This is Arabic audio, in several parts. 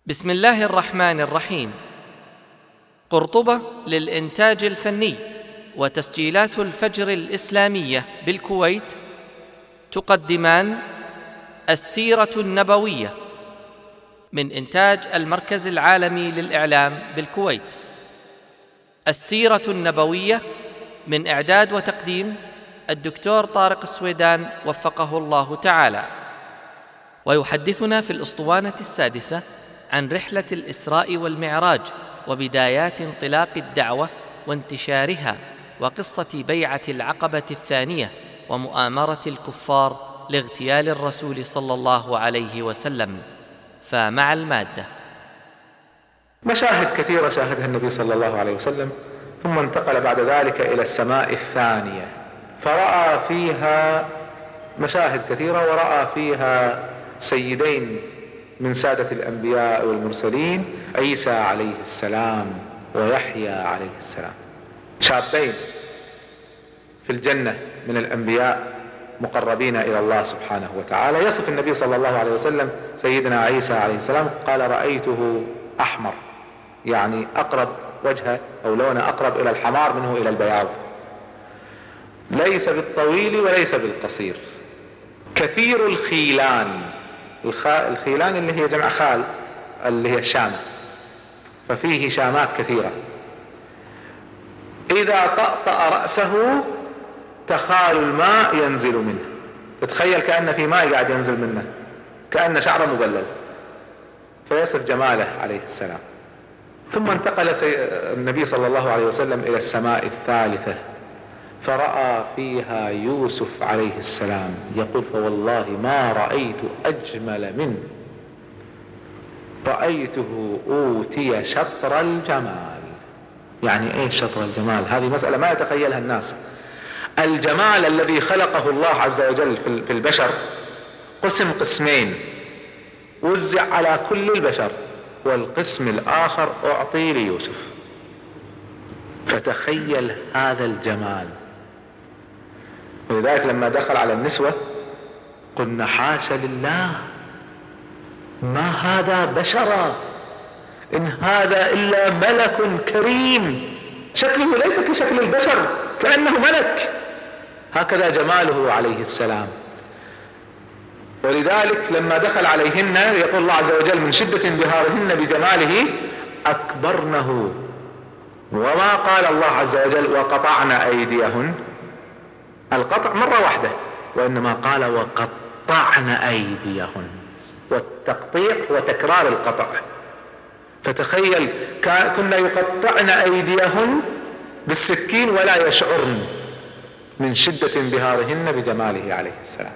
بسم الله الرحمن الرحيم. قرطبة للإنتاج الفني وتسجيلات الفجر الإسلامية بالكويت تقدمان السيرة النبوية من إنتاج المركز العالمي للإعلام بالكويت. السيرة النبوية من إعداد وتقديم الدكتور طارق السويدان وفقه الله تعالى. ويحدثنا في الأسطوانة السادسة عن رحلة الإسراء والمعراج وبدايات انطلاق الدعوة وانتشارها، وقصة بيعة العقبة الثانية ومؤامرة الكفار لاغتيال الرسول صلى الله عليه وسلم. فمع المادة. مشاهد كثيرة شاهدها النبي صلى الله عليه وسلم، ثم انتقل بعد ذلك إلى السماء الثانية فرأى فيها مشاهد كثيرة، ورأى فيها سيدين من سادة الأنبياء والمرسلين، عيسى عليه السلام ويحيى عليه السلام، شابين في الجنة من الأنبياء مقربين إلى الله سبحانه وتعالى. يصف النبي صلى الله عليه وسلم سيدنا عيسى عليه السلام قال: رأيته أحمر، يعني أقرب وجهه أو لونه أقرب إلى الحمار منه إلى البياض، ليس بالطويل وليس بالقصير، كثير الخيلان. الخيلان اللي هي جمع خال، اللي هي الشام، ففيه شامات كثيرة. إذا طأطأ رأسه تخال الماء ينزل منه، تتخيل كأن في ماء قاعد ينزل منه، كأن شعره مبلل، فيصف جماله عليه السلام. ثم انتقل النبي صلى الله عليه وسلم إلى السماء الثالثة فرأى فيها يوسف عليه السلام، يقول: فوالله ما رأيت أجمل منه، رأيته أوتي شطر الجمال. يعني ايه شطر الجمال؟ هذه مسألة ما يتخيلها الناس. الجمال الذي خلقه الله عز وجل في البشر قسم قسمين، وزع على كل البشر، والقسم الآخر أعطي ليوسف. فتخيل هذا الجمال. ولذلك لما دخل على النسوة قلنا: حاشا لله، ما هذا بشرا، إن هذا إلا ملك كريم، شكله ليس كشكل البشر، كأنه ملك. هكذا جماله عليه السلام. ولذلك لما دخل عليهن يقول الله عز وجل من شدة انبهارهن بجماله: أكبرنه. وما قال الله عز وجل: وقطعن أيديهن، القطع مرة واحدة، وإنما قال: وقطعن أيديهن، والتقطيع هو تكرار القطع. فتخيل كنا يقطعن أيديهن بالسكين ولا يشعرن من شدة انبهارهن بجماله عليه السلام.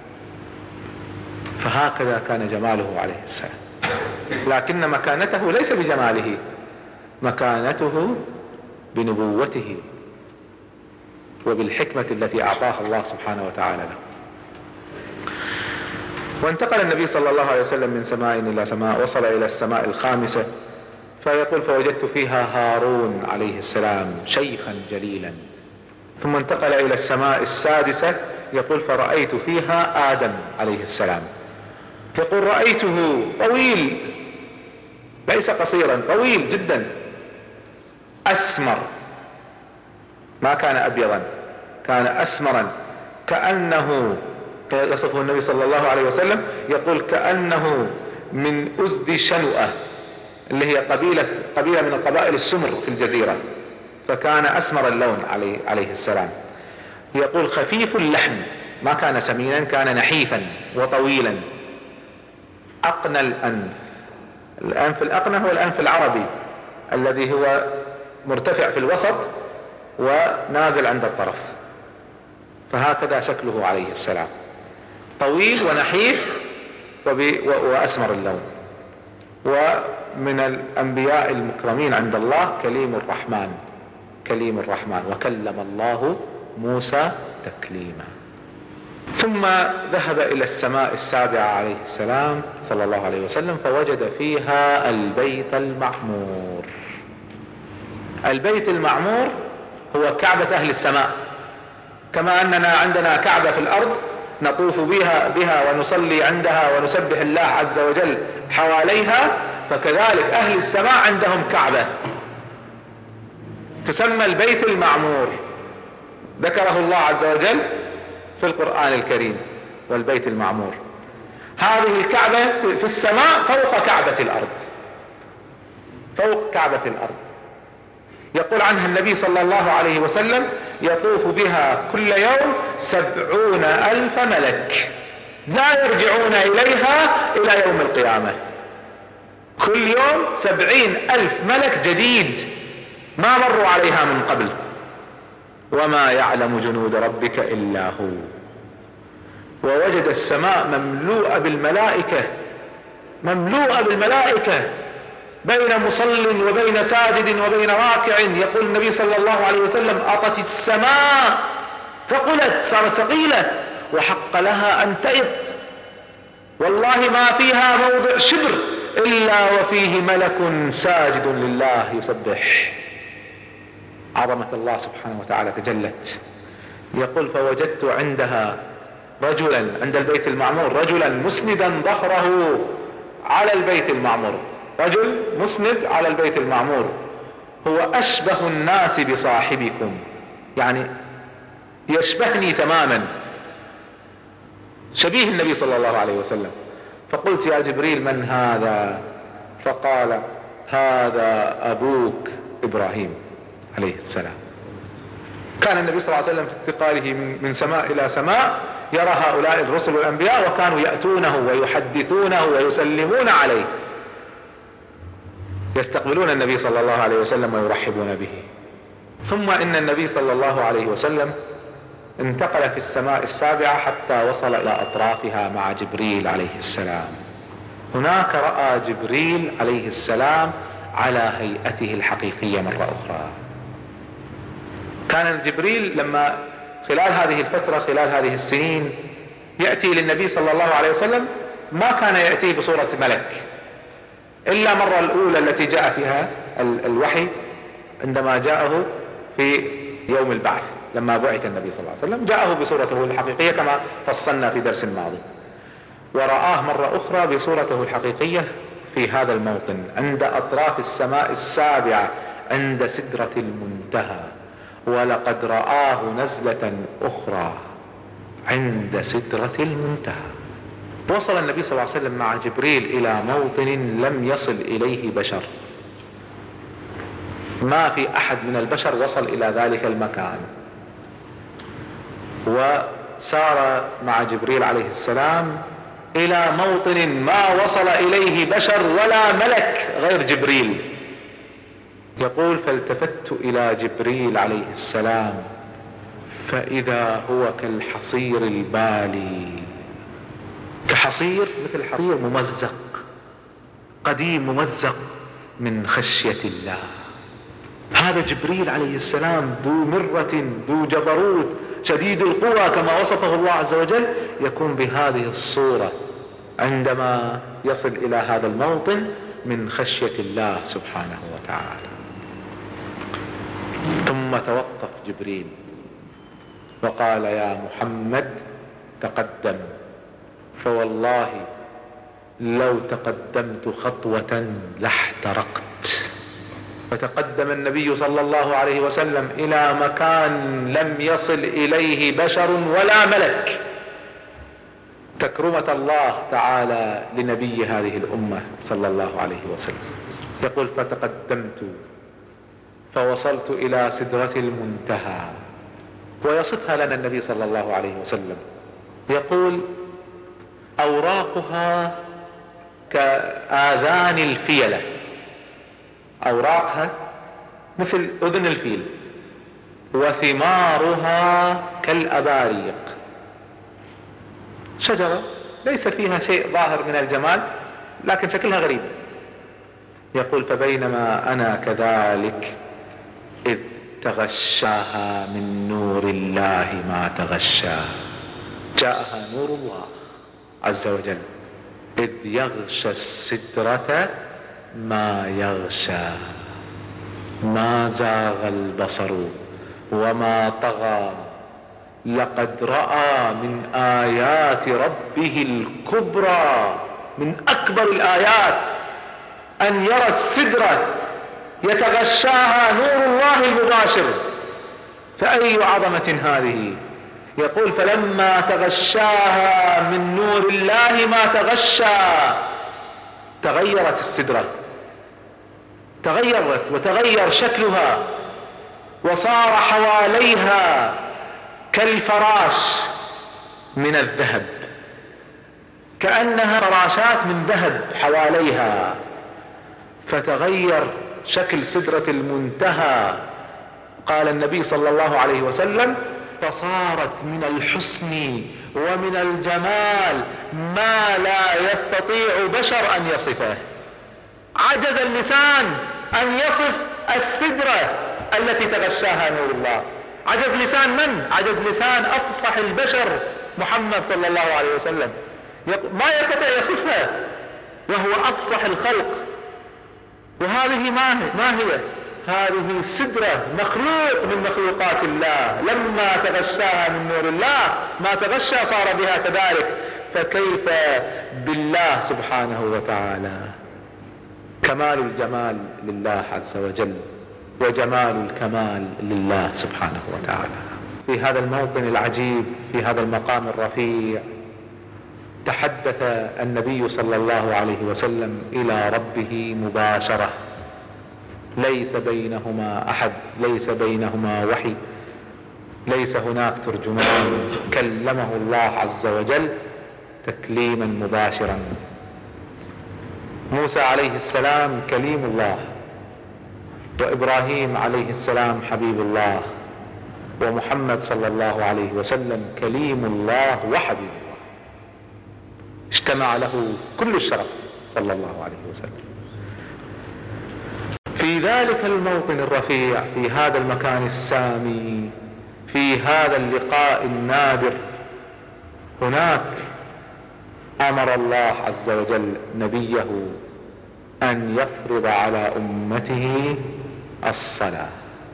فهكذا كان جماله عليه السلام. لكن مكانته ليس بجماله، مكانته بنبوته وبالحكمة التي أعطاها الله سبحانه وتعالى له. وانتقل النبي صلى الله عليه وسلم من سماء إلى سماء، وصل إلى السماء الخامسة فيقول: فوجدت فيها هارون عليه السلام شيخا جليلا. ثم انتقل إلى السماء السادسة يقول: فرأيت فيها آدم عليه السلام. يقول: رأيته طويل، ليس قصيرا، طويل جدا، أسمر، ما كان أبيضا، كان أسمرا، كأنه، يصفه النبي صلى الله عليه وسلم يقول: كأنه من أزد شنؤة، اللي هي قبيلة من القبائل السمر في الجزيرة، فكان أسمر اللون عليه السلام. يقول: خفيف اللحم، ما كان سمينا، كان نحيفا وطويلا، أقنى الأنف. الأنف الأقنى هو الأنف العربي الذي هو مرتفع في الوسط ونازل عند الطرف، فهكذا شكله عليه السلام، طويل ونحيف وأسمر اللون. ومن الأنبياء المكرمين عند الله كليم الرحمن، وكلم الله موسى تكليما. ثم ذهب إلى السماء السابعة عليه السلام صلى الله عليه وسلم فوجد فيها البيت المعمور. البيت المعمور هو كعبة أهل السماء، كما أننا عندنا كعبة في الأرض نطوف بها ونصلي عندها ونسبح الله عز وجل حواليها، فكذلك أهل السماء عندهم كعبة تسمى البيت المعمور، ذكره الله عز وجل في القرآن الكريم، والبيت المعمور. هذه الكعبة في السماء فوق كعبة الأرض، فوق كعبة الأرض. يقول عنها النبي صلى الله عليه وسلم: يطوف بها كل يوم 70,000 ملك لا يرجعون إليها إلى يوم القيامة. كل يوم 70,000 ملك جديد ما مروا عليها من قبل. وما يعلم جنود ربك إلا هو. ووجد السماء مملوءة بالملائكة، مملوءة بالملائكة، بين مصل وبين ساجد وبين راكع. يقول النبي صلى الله عليه وسلم: أطت السماء ثقلت، صارت ثقيلة، وحق لها أن تئط، والله ما فيها موضع شبر إلا وفيه ملك ساجد لله يسبح. عظمة الله سبحانه وتعالى تجلت. يقول: فوجدت عندها رجلا، عند البيت المعمور، رجلا مسندا ظهره على البيت المعمور، رجل مسند على البيت المعمور، هو أشبه الناس بصاحبكم، يعني يشبهني تماما، شبيه النبي صلى الله عليه وسلم. فقلت: يا جبريل من هذا؟ فقال: هذا أبوك إبراهيم عليه السلام. كان النبي صلى الله عليه وسلم في انتقاله من سماء إلى سماء يرى هؤلاء الرسل والأنبياء، وكانوا يأتونه ويحدثونه ويسلمون عليه، يستقبلون النبي صلى الله عليه وسلم ويرحبون به. ثم إن النبي صلى الله عليه وسلم انتقل في السماء السابعة حتى وصل إلى أطرافها مع جبريل عليه السلام. هناك رأى جبريل عليه السلام على هيئته الحقيقية مرة أخرى. كان جبريل لما خلال هذه الفترة، خلال هذه السنين، يأتي للنبي صلى الله عليه وسلم، ما كان يأتيه بصورة ملك إلا مرة الأولى التي جاء فيها الوحي، عندما جاءه في يوم البعث لما بعث النبي صلى الله عليه وسلم، جاءه بصورته الحقيقية كما فصلنا في درس الماضي. ورآه مرة أخرى بصورته الحقيقية في هذا الموطن عند أطراف السماء السابعة عند سدرة المنتهى. ولقد رآه نزلة أخرى عند سدرة المنتهى. وصل النبي صلى الله عليه وسلم مع جبريل إلى موطن لم يصل إليه بشر، ما في أحد من البشر وصل إلى ذلك المكان. وسار مع جبريل عليه السلام إلى موطن ما وصل إليه بشر ولا ملك غير جبريل. يقول: فالتفت إلى جبريل عليه السلام فإذا هو كالحصير البالي، كحصير، مثل حصير ممزق قديم ممزق من خشية الله. هذا جبريل عليه السلام ذو مرة، ذو جبروت، شديد القوى كما وصفه الله عز وجل، يكون بهذه الصورة عندما يصل إلى هذا الموطن من خشية الله سبحانه وتعالى. ثم توقف جبريل وقال: يا محمد تقدم، فوالله لو تقدمت خطوة لاحترقت. فتقدم النبي صلى الله عليه وسلم إلى مكان لم يصل إليه بشر ولا ملك، تكرمة الله تعالى لنبي هذه الأمة صلى الله عليه وسلم. يقول: فتقدمت فوصلت إلى سدرة المنتهى. ويصفها لنا النبي صلى الله عليه وسلم، يقول: أوراقها كآذان الفيلة، أوراقها مثل أذن الفيل، وثمارها كالأباريق، شجرة ليس فيها شيء ظاهر من الجمال لكن شكلها غريب. يقول: فبينما أنا كذلك إذ تغشاها من نور الله ما تغشاها، جاءها نور الله عز وجل، إذ يغشى السدرة ما يغشى، ما زاغ البصر وما طغى، لقد رأى من آيات ربه الكبرى، من أكبر الآيات أن يرى السدرة يتغشاها نور الله المباشر، فأي عظمة هذه. يقول فلما تغشاها من نور الله ما تغشى، تغيرت السدرة، تغيرت وتغير شكلها، وصار حواليها كالفراش من الذهب، كأنها فراشات من ذهب حواليها، فتغير شكل سدرة المنتهى. قال النبي صلى الله عليه وسلم فصارت من الحسن ومن الجمال ما لا يستطيع بشر أن يصفه. عجز اللسان أن يصف السدرة التي تغشاها نور الله. عجز لسان من؟ عجز لسان أفصح البشر محمد صلى الله عليه وسلم، ما يستطيع يصفها وهو أفصح الخلق. وهذه ما هي؟ هذه سدرة مخلوق من مخلوقات الله، لما تغشاها من نور الله ما تغشى صار بها كذلك، فكيف بالله سبحانه وتعالى. كمال الجمال لله عز وجل، وجمال الكمال لله سبحانه وتعالى. في هذا الموطن العجيب، في هذا المقام الرفيع، تحدث النبي صلى الله عليه وسلم إلى ربه مباشرة، ليس بينهما أحد، ليس بينهما وحي، ليس هناك ترجمان، كلمه الله عز وجل تكليما مباشرا. موسى عليه السلام كليم الله، وإبراهيم عليه السلام حبيب الله، ومحمد صلى الله عليه وسلم كليم الله وحبيب الله، اجتمع له كل الشرف صلى الله عليه وسلم. في ذلك الموطن الرفيع، في هذا المكان السامي، في هذا اللقاء النادر، هناك أمر الله عز وجل نبيه أن يفرض على أمته الصلاة.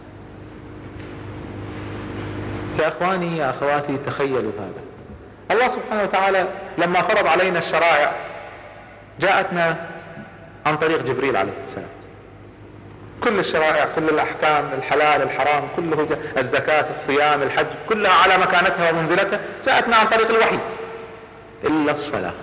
يا أخواني يا أخواتي، تخيلوا هذا. الله سبحانه وتعالى لما فرض علينا الشرائع جاءتنا عن طريق جبريل عليه السلام. كل الشرائع، كل الأحكام، الحلال الحرام، كله الزكاة الصيام الحج، كلها على مكانتها ومنزلتها جاءتنا عن طريق الوحي، إلا الصلاة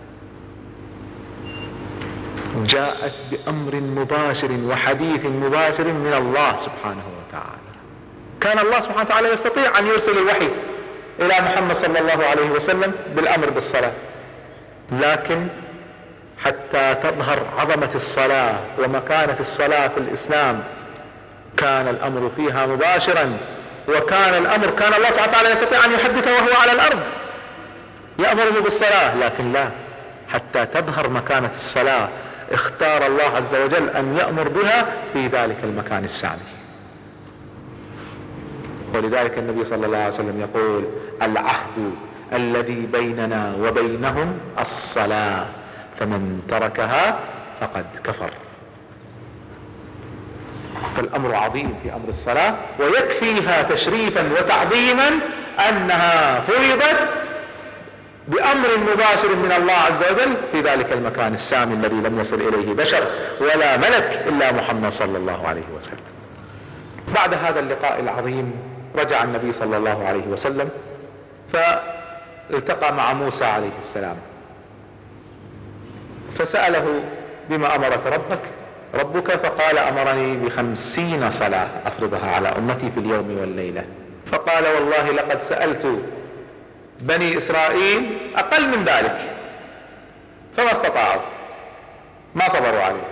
جاءت بأمر مباشر وحديث مباشر من الله سبحانه وتعالى. كان الله سبحانه وتعالى يستطيع أن يرسل الوحي إلى محمد صلى الله عليه وسلم بالأمر بالصلاة، لكن حتى تظهر عظمة الصلاة ومكانة الصلاة في الإسلام كان الأمر فيها مباشرا، وكان الأمر كان الله سبحانه وتعالى يستطيع أن يحدث وهو على الأرض يأمر بالصلاة، لكن لا، حتى تظهر مكانة الصلاة اختار الله عز وجل أن يأمر بها في ذلك المكان السامي. ولذلك النبي صلى الله عليه وسلم يقول العهد الذي بيننا وبينهم الصلاة، فمن تركها فقد كفر. فالأمر عظيم في أمر الصلاة، ويكفيها تشريفا وتعظيما أنها فرضت بأمر مباشر من الله عز وجل في ذلك المكان السامي الذي لم يصل إليه بشر ولا ملك إلا محمد صلى الله عليه وسلم. بعد هذا اللقاء العظيم رجع النبي صلى الله عليه وسلم فالتقى مع موسى عليه السلام، فسأله بما أمرك ربك؟ فقال أمرني ب50 صلاة أفرضها على أمتي في اليوم والليلة. فقال والله لقد سألت بني إسرائيل أقل من ذلك فما استطاعوا، ما صبروا عليها.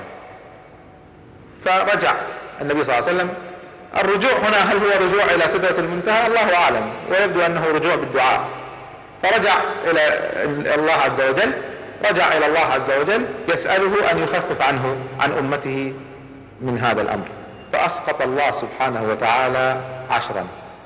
فرجع النبي صلى الله عليه وسلم. الرجوع هنا هل هو رجوع إلى سدرة المنتهى؟ الله أعلم، ويبدو أنه رجوع بالدعاء. فرجع إلى الله عز وجل، رجع إلى الله عز وجل يسأله أن يخفف عنه عن أمته من هذا الأمر، فأسقط الله سبحانه وتعالى 10.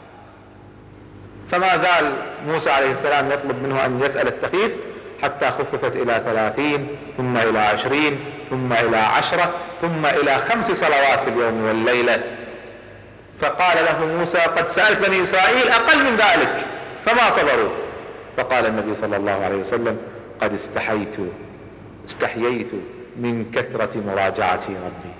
فما زال موسى عليه السلام يطلب منه أن يسأل التخفيف حتى خففت إلى 30، ثم إلى 20، ثم إلى 10، ثم إلى 5 صلوات في اليوم والليلة. فقال له موسى قد سألت بني إسرائيل أقل من ذلك فما صبروا. فقال النبي صلى الله عليه وسلم قد استحييت من كثرة مراجعة ربي.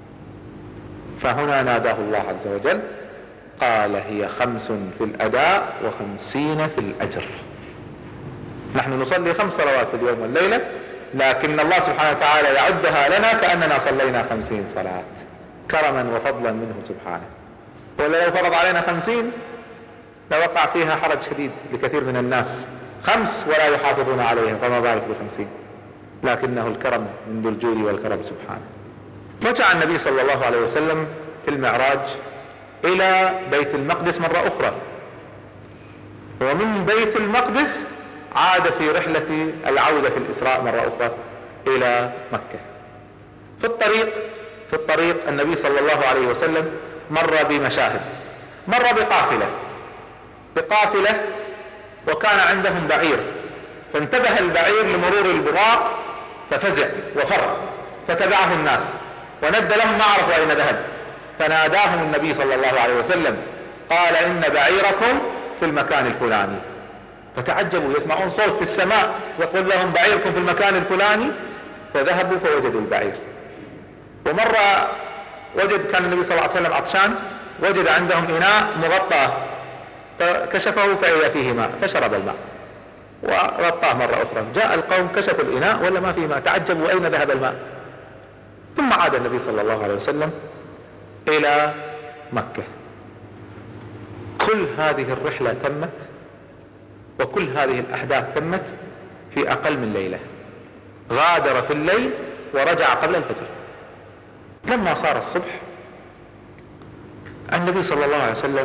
فهنا ناداه الله عز وجل قال هي 5 في الأداء و50 في الأجر. نحن نصلي 5 صلوات في اليوم والليلة، لكن الله سبحانه وتعالى يعدها لنا كأننا صلينا 50 صلاة كرما وفضلا منه سبحانه. ولا لو فرض علينا 50 لوقع فيها حرج شديد لكثير من الناس، 5 ولا يحافظون عليها، فما بالك ب50. لكنه الكرم من ذو الجود والكرم سبحانه. رجع النبي صلى الله عليه وسلم في المعراج إلى بيت المقدس مرة أخرى، ومن بيت المقدس عاد في رحلة العودة في الإسراء مرة أخرى إلى مكة. في الطريق النبي صلى الله عليه وسلم مر بمشاهد، مر بقافلة وكان عندهم بعير، فانتبه البعير لمرور البراق ففزع وفر، فتبعه الناس وند لهم ما عرفوا أين ذهب، فناداهم النبي صلى الله عليه وسلم قال إن بعيركم في المكان الفلاني. فتعجبوا، يسمعون صوت في السماء يقول لهم بعيركم في المكان الفلاني، فذهبوا فوجدوا البعير. ومرة كان النبي صلى الله عليه وسلم عطشان، وجد عندهم إناء مغطى فكشفه فإذا فيه ماء فشرب الماء وغطاه مرة أخرى. جاء القوم كشفوا الإناء ولا ما فيه ماء، تعجبوا أين ذهب الماء. ثم عاد النبي صلى الله عليه وسلم إلى مكة. كل هذه الرحلة تمت وكل هذه الأحداث تمت في أقل من ليلة. غادر في الليل ورجع قبل الفجر. لما صار الصبح النبي صلى الله عليه وسلم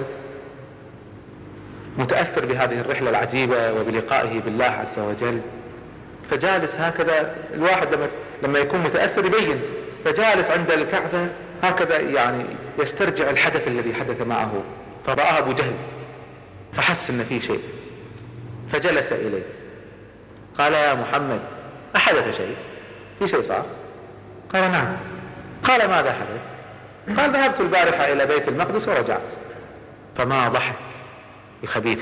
متأثر بهذه الرحلة العجيبة وبلقائه بالله عز وجل، فجالس هكذا. الواحد لما يكون متأثر يبين، فجالس عند الكعبة هكذا يعني يسترجع الحدث الذي حدث معه. فرآه أبو جهل فحس ان فيه شيء، فجلس إليه قال يا محمد أحدث شيء؟ في شيء صار؟ قال نعم. قال ماذا حدث؟ قال ذهبت البارحة إلى بيت المقدس ورجعت. فما ضحك الخبيث،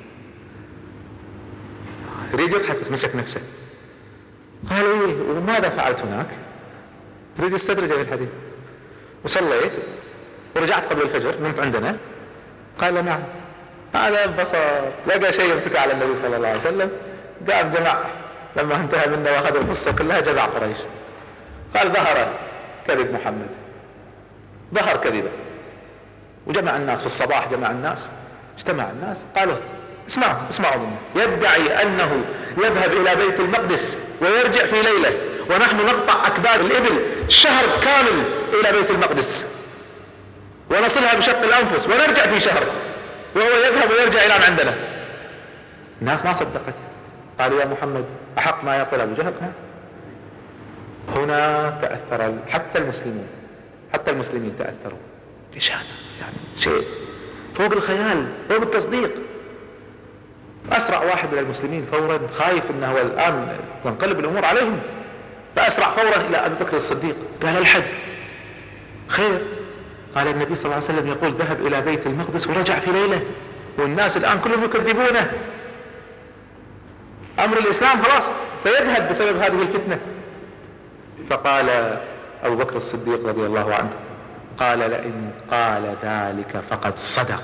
يريد يضحك بس مسك نفسه. قال ايه وماذا فعلت هناك؟ يريد يستدرج في الحديث. وصليت ورجعت قبل الفجر، نمت عندنا. قال نعم. هذا انبسط، لقى شيء يمسكه على النبي صلى الله عليه وسلم، قام جمع. لما انتهى منه واخذ القصة كلها جمع قريش. قال ظهر كذب محمد، ظهر كذبه. وجمع الناس في الصباح، جمع الناس، اجتمع الناس، قالوا اسمعوا منه، يدعي انه يذهب الى بيت المقدس ويرجع في ليلة، ونحن نقطع اكباد الابل شهر كامل الى بيت المقدس ونصلها بشق الانفس ونرجع في شهر، وهو يذهب ويرجع الى عندنا. الناس ما صدقت، قالوا يا محمد احق ما يقول ابو جهل؟ هنا تأثر حتى المسلمين تأثروا. إشانة يعني شيء فوق الخيال، فوق التصديق. أسرع واحد من المسلمين فورا، خايف أنه هو الآن تنقلب الأمور عليهم، فأسرع فورا إلى أبي بكر الصديق قال الحد خير. قال النبي صلى الله عليه وسلم يقول ذهب إلى بيت المقدس ورجع في ليلة، والناس الآن كلهم يكذبونه. أمر الإسلام خلاص سيذهب بسبب هذه الفتنة. فقال أبو بكر الصديق رضي الله عنه قال لئن قال ذلك فقد صدق.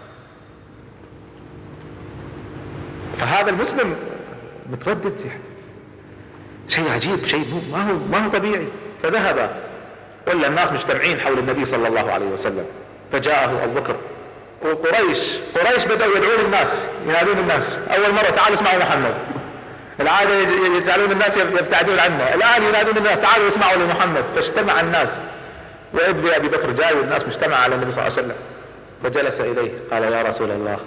فهذا المسلم متردد، يعني شيء عجيب، شيء ما هو طبيعي. فذهب، ولا الناس مجتمعين حول النبي صلى الله عليه وسلم، فجاءه أبو بكر. وقريش بدأوا يدعون الناس، ينادون الناس. أول مرة تعالوا اسمعوا محمد، العادة يجعلون الناس يبتعدون عنه، الآن ينادون الناس تعالوا اسمعوا لمحمد. فاجتمع الناس، وابن أبي بكر جاي والناس مجتمع على النبي صلى الله عليه وسلم، فجلس إليه قال يا رسول الله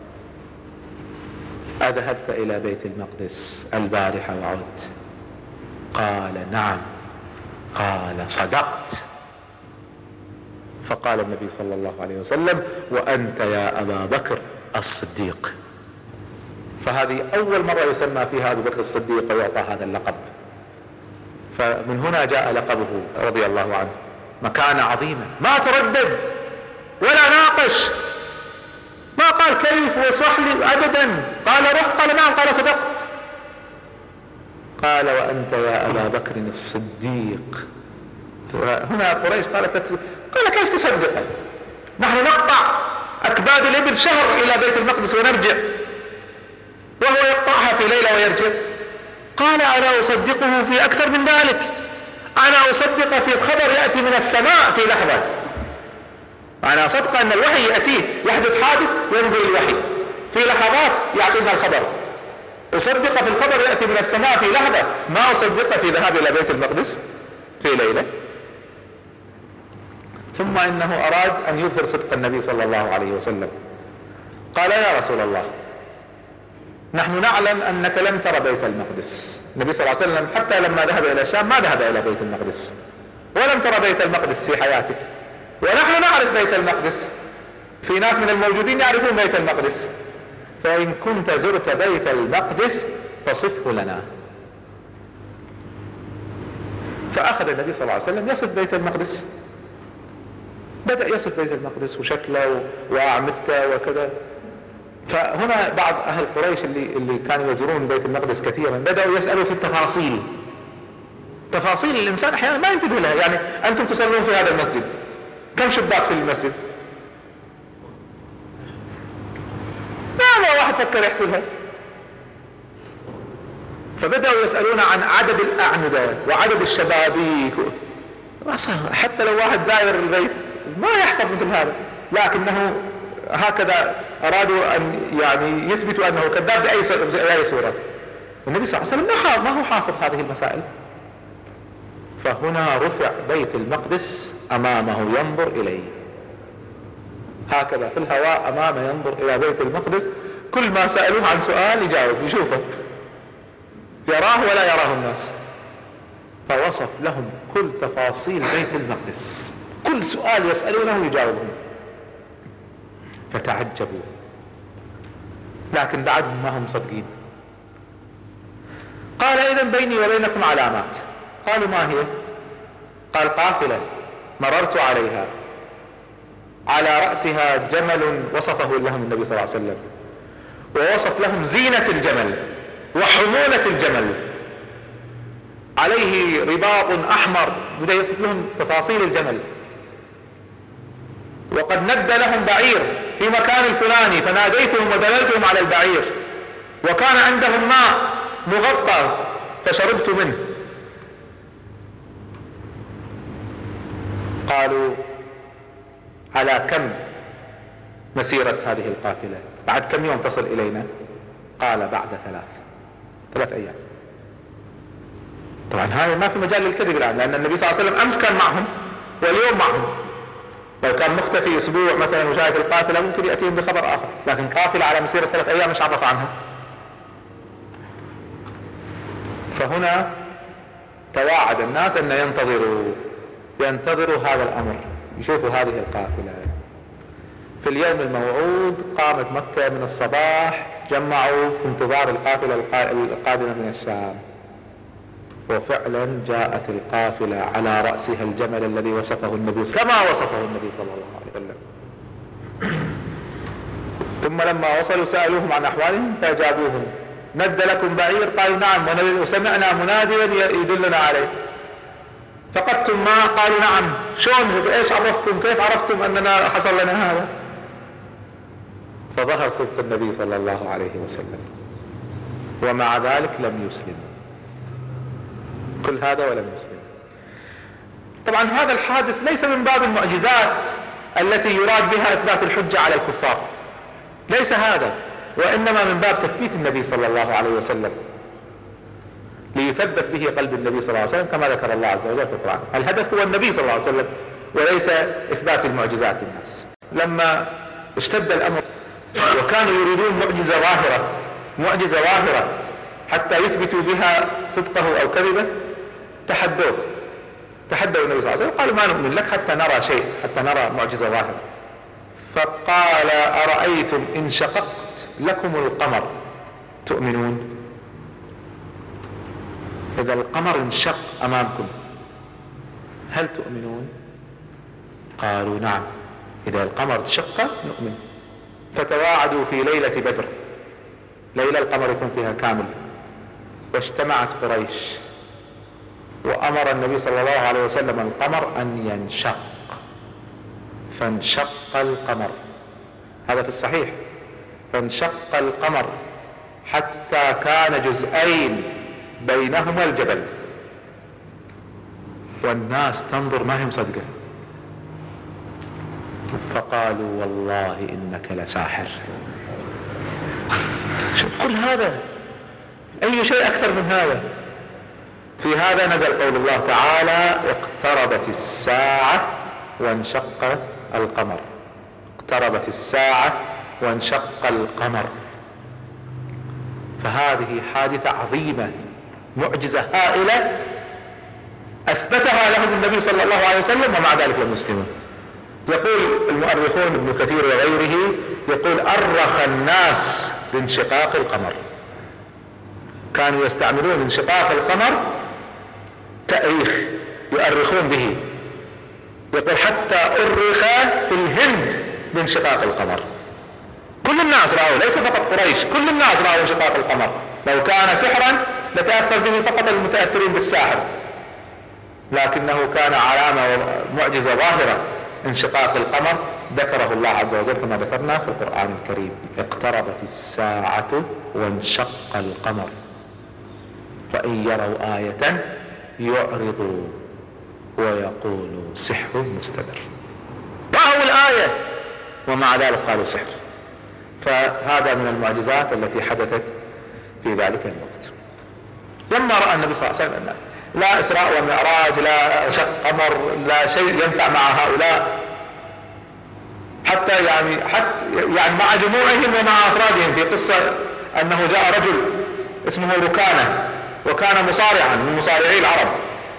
أذهبت إلى بيت المقدس البارحة وعدت؟ قال نعم. قال صدقت. فقال النبي صلى الله عليه وسلم وأنت يا أبا بكر الصديق. فهذه أول مرة يسمى فيها أبو بكر الصديق ويعطى هذا اللقب. فمن هنا جاء لقبه رضي الله عنه، مكانة عظيمة، ما تردد ولا ناقش، ما قال كيف واسمح لي أبدا، قال رحت، قال نعم، قال صدقت. قال وأنت يا أبا بكر الصديق. هنا قريش قال كيف تصدق؟ نحن نقطع أكباد الإبل شهر إلى بيت المقدس ونرجع، وهو يقطعها في ليلة ويرجع. قال أنا أصدقه في أكثر من ذلك، أنا أصدق في خبر يأتي من السماء في لحظة. أنا أصدق أن الوحي يأتيه، يحدث حادث ينزل الوحي في لحظات يعطينا الخبر. أصدق في الخبر يأتي من السماء في لحظة، ما أصدق في ذهاب إلى بيت المقدس في ليلة. ثم إنه أراد أن يظهر صدق النبي صلى الله عليه وسلم. قال يا رسول الله نحن نعلم أنك لم تر بيت المقدس. النبي صلى الله عليه وسلم حتى لما ذهب إلى الشام ما ذهب إلى بيت المقدس، ولم تر بيت المقدس في حياتك، ونحن نعرف بيت المقدس، في ناس من الموجودين يعرفون بيت المقدس، فإن كنت زرت بيت المقدس فصفه لنا. فأخذ النبي صلى الله عليه وسلم يصف بيت المقدس، بدأ يصف بيت المقدس وشكله وأعمدته وكذا. فهنا بعض أهل قريش اللي كانوا يزورون بيت المقدس كثيرا بدأوا يسألوا في التفاصيل. تفاصيل الإنسان أحيانا ما ينتبه لها. يعني أنتم تصلون في هذا المسجد، كم شباك في المسجد؟ ما واحد فكر يحسبها. فبدأوا يسألون عن عدد الأعمدة وعدد الشبابيك. حتى لو واحد زائر البيت ما يحفظ مثل هذا، لكنه هكذا أرادوا أن يعني يثبتوا أنه كذاب بأي صورة. النبي صلى الله عليه وسلم ما هو حافظ هذه المسائل. فهنا رفع بيت المقدس أمامه ينظر إليه، هكذا في الهواء أمامه ينظر إلى بيت المقدس. كل ما سألوه عن سؤال يجاوب، يشوفه، يراه ولا يراه الناس. فوصف لهم كل تفاصيل بيت المقدس، كل سؤال يسألونه يجاوبهم. فتعجبوا، لكن بعدهم ما هم مصدقين. قال إذن بيني وبينكم علامات. قالوا ما هي؟ قال قافلة مررت عليها على رأسها جمل وصفه لهم النبي صلى الله عليه وسلم، ووصف لهم زينة الجمل وحمولة الجمل، عليه رباط أحمر، بدأ يصف لهم تفاصيل الجمل. وقد ند لهم بعير في مكان الفلاني فناديتهم ودللتهم على البعير، وكان عندهم ماء مغطى فشربت منه. قالوا على كم مسيرة هذه القافلة؟ بعد كم يوم تصل إلينا؟ قال بعد 3 أيام. طبعا هذا ما في مجال للكذب الآن، لأن النبي صلى الله عليه وسلم أمس كان معهم واليوم معهم. لو كان مختفي أسبوع مثلا وشاهد القافلة ممكن يأتيهم بخبر آخر، لكن قافلة على مسيرة 3 أيام مش عرف عنها. فهنا تواعد الناس أن ينتظروا هذا الأمر، يشوفوا هذه القافلة. في اليوم الموعود قامت مكة من الصباح، جمعوا في انتظار القافلة القادمة من الشام. وفعلا جاءت القافلة على رأسها الجمل الذي وصفه النبي كما وصفه النبي صلى الله عليه وسلم. ثم لما وصلوا سألوهم عن أحوالهم فأجابوهم. ند لكم بعير؟ قالوا نعم، وسمعنا مناديا يدلنا عليه. فقدتم ماء؟ قالوا نعم. شلون؟ ايش عرفتم؟ كيف عرفتم أننا حصل لنا هذا؟ فظهر صدق النبي صلى الله عليه وسلم، ومع ذلك لم يسلم. كل هذا ولم يسلم. طبعا هذا الحادث ليس من باب المعجزات التي يراد بها إثبات الحجة على الكفار، ليس هذا، وإنما من باب تثبيت النبي صلى الله عليه وسلم، ليثبت به قلب النبي صلى الله عليه وسلم كما ذكر الله عز وجل في القرآن. الهدف هو النبي صلى الله عليه وسلم وليس إثبات المعجزات للناس. لما اشتد الأمر وكانوا يريدون معجزة ظاهرة حتى يثبتوا بها صدقه أو كذبه، تحدوا النبي صلى الله عليه وسلم، قالوا ما نؤمن لك حتى نرى شيء، حتى نرى معجزة ظاهرة. فقال أرأيتم إن شققت لكم القمر تؤمنون؟ إذا القمر انشق أمامكم هل تؤمنون؟ قالوا نعم، إذا القمر انشق نؤمن. فتواعدوا في ليلة بدر، ليلة القمر يكون فيها كامل، واجتمعت قريش وأمر النبي صلى الله عليه وسلم القمر أن ينشق، فانشق القمر، هذا في الصحيح، فانشق القمر حتى كان جزئين بينهما الجبل، والناس تنظر ما هي مصدقة، فقالوا والله إنك لساحر. شوف كل هذا، أي شيء أكثر من هذا؟ في هذا نزل قول الله تعالى اقتربت الساعة وانشق القمر، اقتربت الساعة وانشق القمر. فهذه حادثة عظيمة، معجزة هائلة أثبتها لهم النبي صلى الله عليه وسلم، ومع ذلك لم يسلموا. يقول المؤرخون ابن كثير وغيره، يقول أرخ الناس بانشقاق القمر، كانوا يستعملون انشقاق القمر تأريخ، يؤرخون به. يقول حتى أرخ في الهند بانشقاق القمر، كل الناس رأوا، ليس فقط قريش، كل الناس رأوا انشقاق القمر. لو كان سحرا لتأثر به فقط المتأثرين بالساحر، لكنه كان علامة معجزة ظاهرة، انشقاق القمر ذكره الله عز وجل كما ذكرنا في القرآن الكريم، اقتربت الساعة وانشق القمر وإن يروا آية يعرضوا ويقولوا سحر مستمر. رأوا الآية ومع ذلك قالوا سحر. فهذا من المعجزات التي حدثت في ذلك الوقت. لما رأى النبي صلى الله عليه وسلم لا إسراء ومعراج، لا شق قمر، لا شيء ينفع مع هؤلاء، حتى يعني مع جموعهم ومع أفرادهم، في قصة أنه جاء رجل اسمه ركانة وكان مصارعا من مصارعي العرب،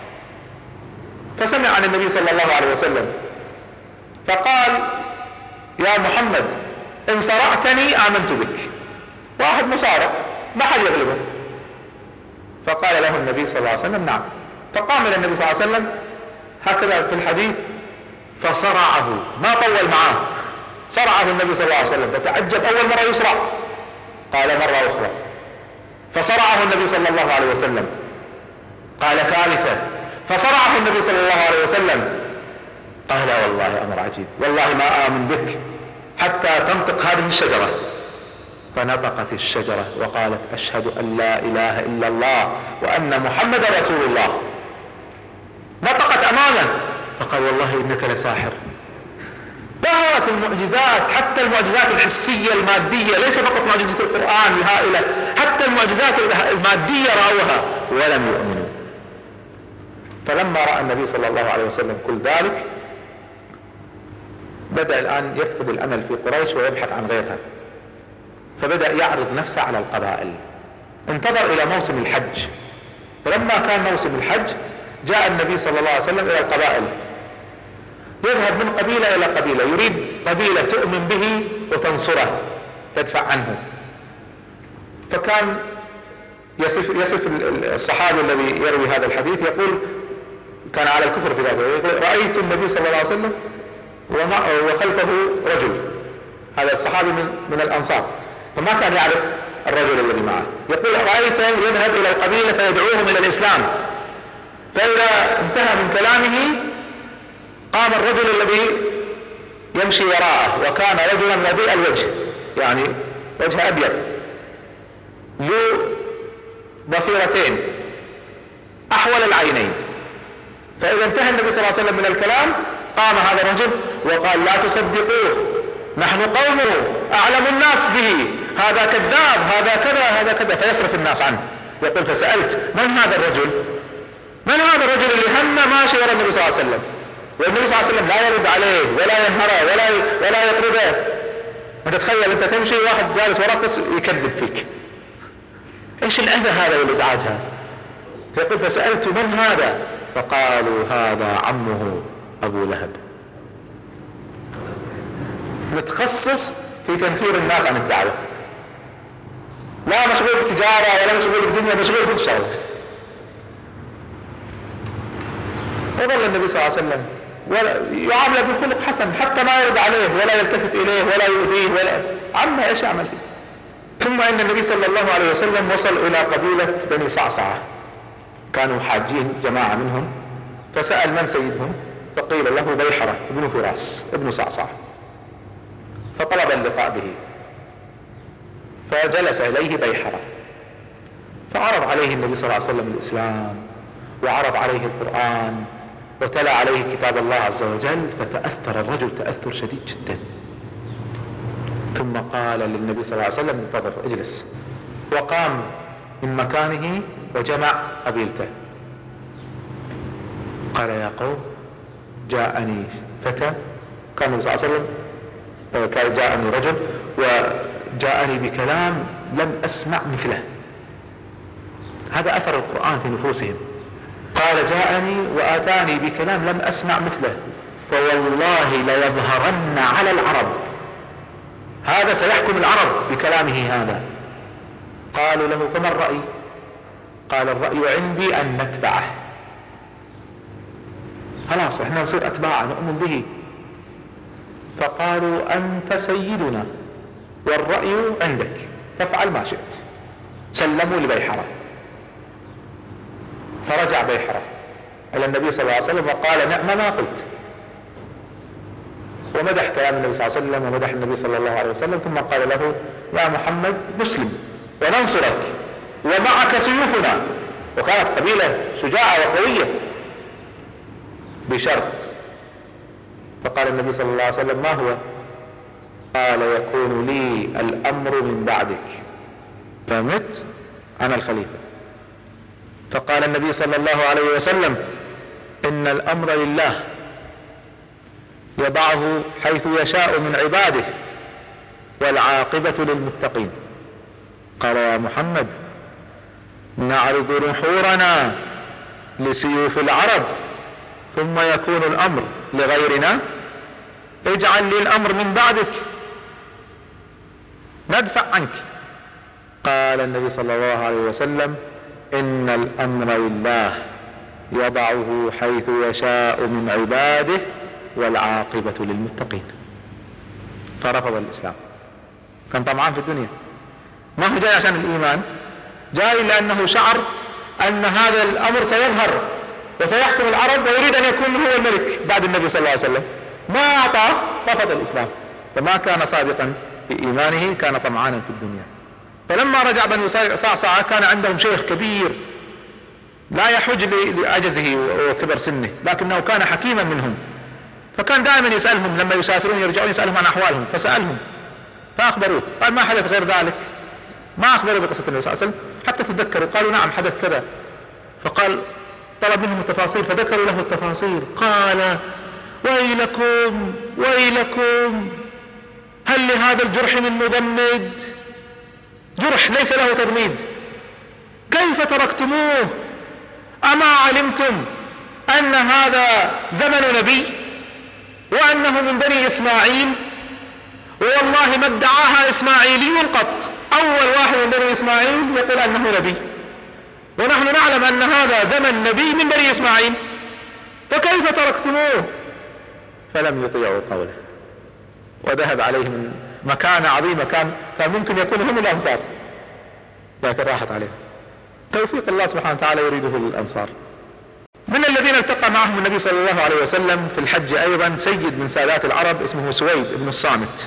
فسمع عن النبي صلى الله عليه وسلم فقال يا محمد إن صرعتني آمنت بك. واحد مصارع ما حد يغلبه، فقال له النبي صلى الله عليه وسلم نعم. فقام إلى النبي صلى الله عليه وسلم هكذا في الحديث فصرعه، ما طول معاه، صرعه النبي صلى الله عليه وسلم، فتعجب أول مرة يصرع، قال مرة أخرى، فصرعه النبي صلى الله عليه وسلم، قال ثالثة، فصرعه النبي صلى الله عليه وسلم، قال والله أمر عجيب، والله ما آمن بك حتى تنطق هذه الشجرة. فنطقت الشجرة وقالت أشهد أن لا إله إلا الله وأن محمد رسول الله. نطقت أمامه فقال والله إنك لساحر. ظهرت المعجزات، حتى المعجزات الحسية المادية، ليس فقط معجزة القرآن الهائلة، حتى المعجزات المادية رأوها ولم يؤمنوا. فلما رأى النبي صلى الله عليه وسلم كل ذلك بدأ الآن يفقد الأمل في قريش ويبحث عن غيرها، فبدأ يعرض نفسه على القبائل. انتظر إلى موسم الحج، فلما كان موسم الحج جاء النبي صلى الله عليه وسلم إلى القبائل، يذهب من قبيلة إلى قبيلة، يريد قبيلة تؤمن به وتنصره تدفع عنه. فكان يصف الصحابي الذي يروي هذا الحديث، يقول كان على الكفر في ذلك، يقول رأيت النبي صلى الله عليه وسلم وخلفه رجل، هذا الصحابي من الأنصار، فما كان يعرف الرجل الذي معه. يقول رأيته يذهب إلى القبيلة فيدعوهم إلى الإسلام، فإذا انتهى من كلامه قام الرجل الذي يمشي وراءه، وكان رجلا رديء الوجه، يعني وجه أبيض ذو ضفيرتين أحول العينين. فإذا انتهى النبي صلى الله عليه وسلم من الكلام قام هذا الرجل وقال لا تصدقوه، نحن قومه أعلم الناس به، هذا كذاب، هذا كذا، هذا كذا، فيصرف الناس عنه. يقول فسألت من هذا الرجل؟ من هذا الرجل اللي هم ماشي وراء النبي صلى الله عليه وسلم، والنبي صلى الله عليه وسلم لا يرد عليه ولا ينهره ولا يطرده؟ انت تخيل انت تمشي واحد جالس وراك بس يكذب فيك، ايش الأذى هذا والإزعاج هذا؟ يقول فسألت من هذا؟ فقالوا هذا عمه أبو لهب، متخصص في تنفير الناس عن الدعوة، لا مشغول بالتجارة ولا مشغول بالدنيا، مشغول بالشغل. وظل النبي صلى الله عليه وسلم يعامل بخلق حسن، حتى ما يرد عليه ولا يلتفت إليه ولا يؤذيه ولا عمه، ايش يعمل فيه؟ ثم إن النبي صلى الله عليه وسلم وصل إلى قبيلة بني صعصعة، كانوا حاجين جماعة منهم، فسأل من سيدهم، فقيل له بيحرة ابن فراس ابن صعصعة، فطلب اللقاء به، فجلس إليه بيحرة، فعرض عليه النبي صلى الله عليه وسلم الإسلام، وعرض عليه القرآن، وتلا عليه كتاب الله عز وجل، فتأثر الرجل تأثر شديد جدا. ثم قال للنبي صلى الله عليه وسلم انتظر اجلس، وقام من مكانه وجمع قبيلته. قال يا قوم جاءني فتى، كان النبي صلى الله عليه وسلم كان جاءني رجل وجاءني بكلام لم أسمع مثله، هذا أثر القرآن في نفوسهم. قال جاءني وآتاني بكلام لم أسمع مثله، فوالله ليظهرن على العرب، هذا سيحكم العرب بكلامه هذا. قالوا له فما الرأي؟ قال الرأي عندي أن نتبعه، خلاص احنا نصير أتباعه نؤمن به. فقالوا أنت سيدنا والرأي عندك، فافعل ما شئت. سلموا لبيحرة، فرجع بيحرة إلى النبي صلى الله عليه وسلم وقال نعم ما قلت، ومدح كلام النبي صلى الله عليه وسلم ومدح النبي صلى الله عليه وسلم. ثم قال له يا محمد مسلم وننصرك ومعك سيوفنا، وكانت قبيلة شجاعة وقوية، بشرط. فقال النبي صلى الله عليه وسلم ما هو؟ قال يكون لي الأمر من بعدك، فمت أنا الخليفة. فقال النبي صلى الله عليه وسلم إن الأمر لله يضعه حيث يشاء من عباده والعاقبة للمتقين. قال يا محمد نعرض نحورنا لسيوف العرب ثم يكون الأمر لغيرنا، اجعل لي الأمر من بعدك ندفع عنك. قال النبي صلى الله عليه وسلم إن الأمر لله يضعه حيث يشاء من عباده والعاقبة للمتقين. فرفض الإسلام، كان طمعان في الدنيا، ما هو جاي عشان الإيمان، جاي لأنه شعر أن هذا الأمر سيظهر وسيحكم العرب ويريد أن يكون هو الملك بعد النبي صلى الله عليه وسلم. ما أعطاه، رفض الإسلام، فما كان صادقا في إيمانه، كان طمعانا في الدنيا. فلما رجع بنو صعصعة كان عندهم شيخ كبير لا يحج لعجزه وكبر سنه، لكنه كان حكيما منهم، فكان دائما يسألهم لما يسافرون يرجعون يسألهم عن أحوالهم، فسألهم فأخبروه، قال ما حدث غير ذلك، ما أخبروا بقصة النبي صلى الله عليه وسلم حتى تذكروا، قالوا نعم حدث كذا. فقال طلب منهم التفاصيل فذكروا له التفاصيل. قال ويلكم ويلكم، هل لهذا الجرح من مضمد؟ جرح ليس له تضميد، كيف تركتموه؟ أما علمتم أن هذا زمن نبي وأنه من بني إسماعيل، والله ما ادعاها إسماعيلي قط، أول واحد من بني إسماعيل يقول أنه نبي، ونحن نعلم أن هذا زمن نبي من بني إسماعيل، فكيف تركتموه؟ فلم يطيعوا قوله، وذهب عليهم مكانة عظيمة، كان ممكن يكون هم الأنصار، لكن راحت عليهم. توفيق الله سبحانه وتعالى يريده للأنصار. من الذين التقى معهم النبي صلى الله عليه وسلم في الحج أيضا سيد من سادات العرب اسمه سويد بن الصامت.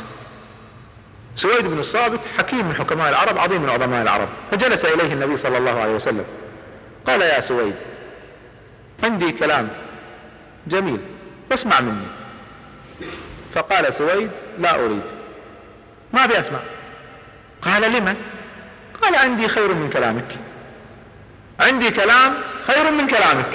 سويد بن الصامت حكيم من حكماء العرب، عظيم من عظماء العرب. فجلس إليه النبي صلى الله عليه وسلم قال يا سويد عندي كلام جميل فاسمع مني. فقال سويد لا أريد، ما أبي أسمع. قال لما؟ قال عندي خير من كلامك، عندي كلام خير من كلامك.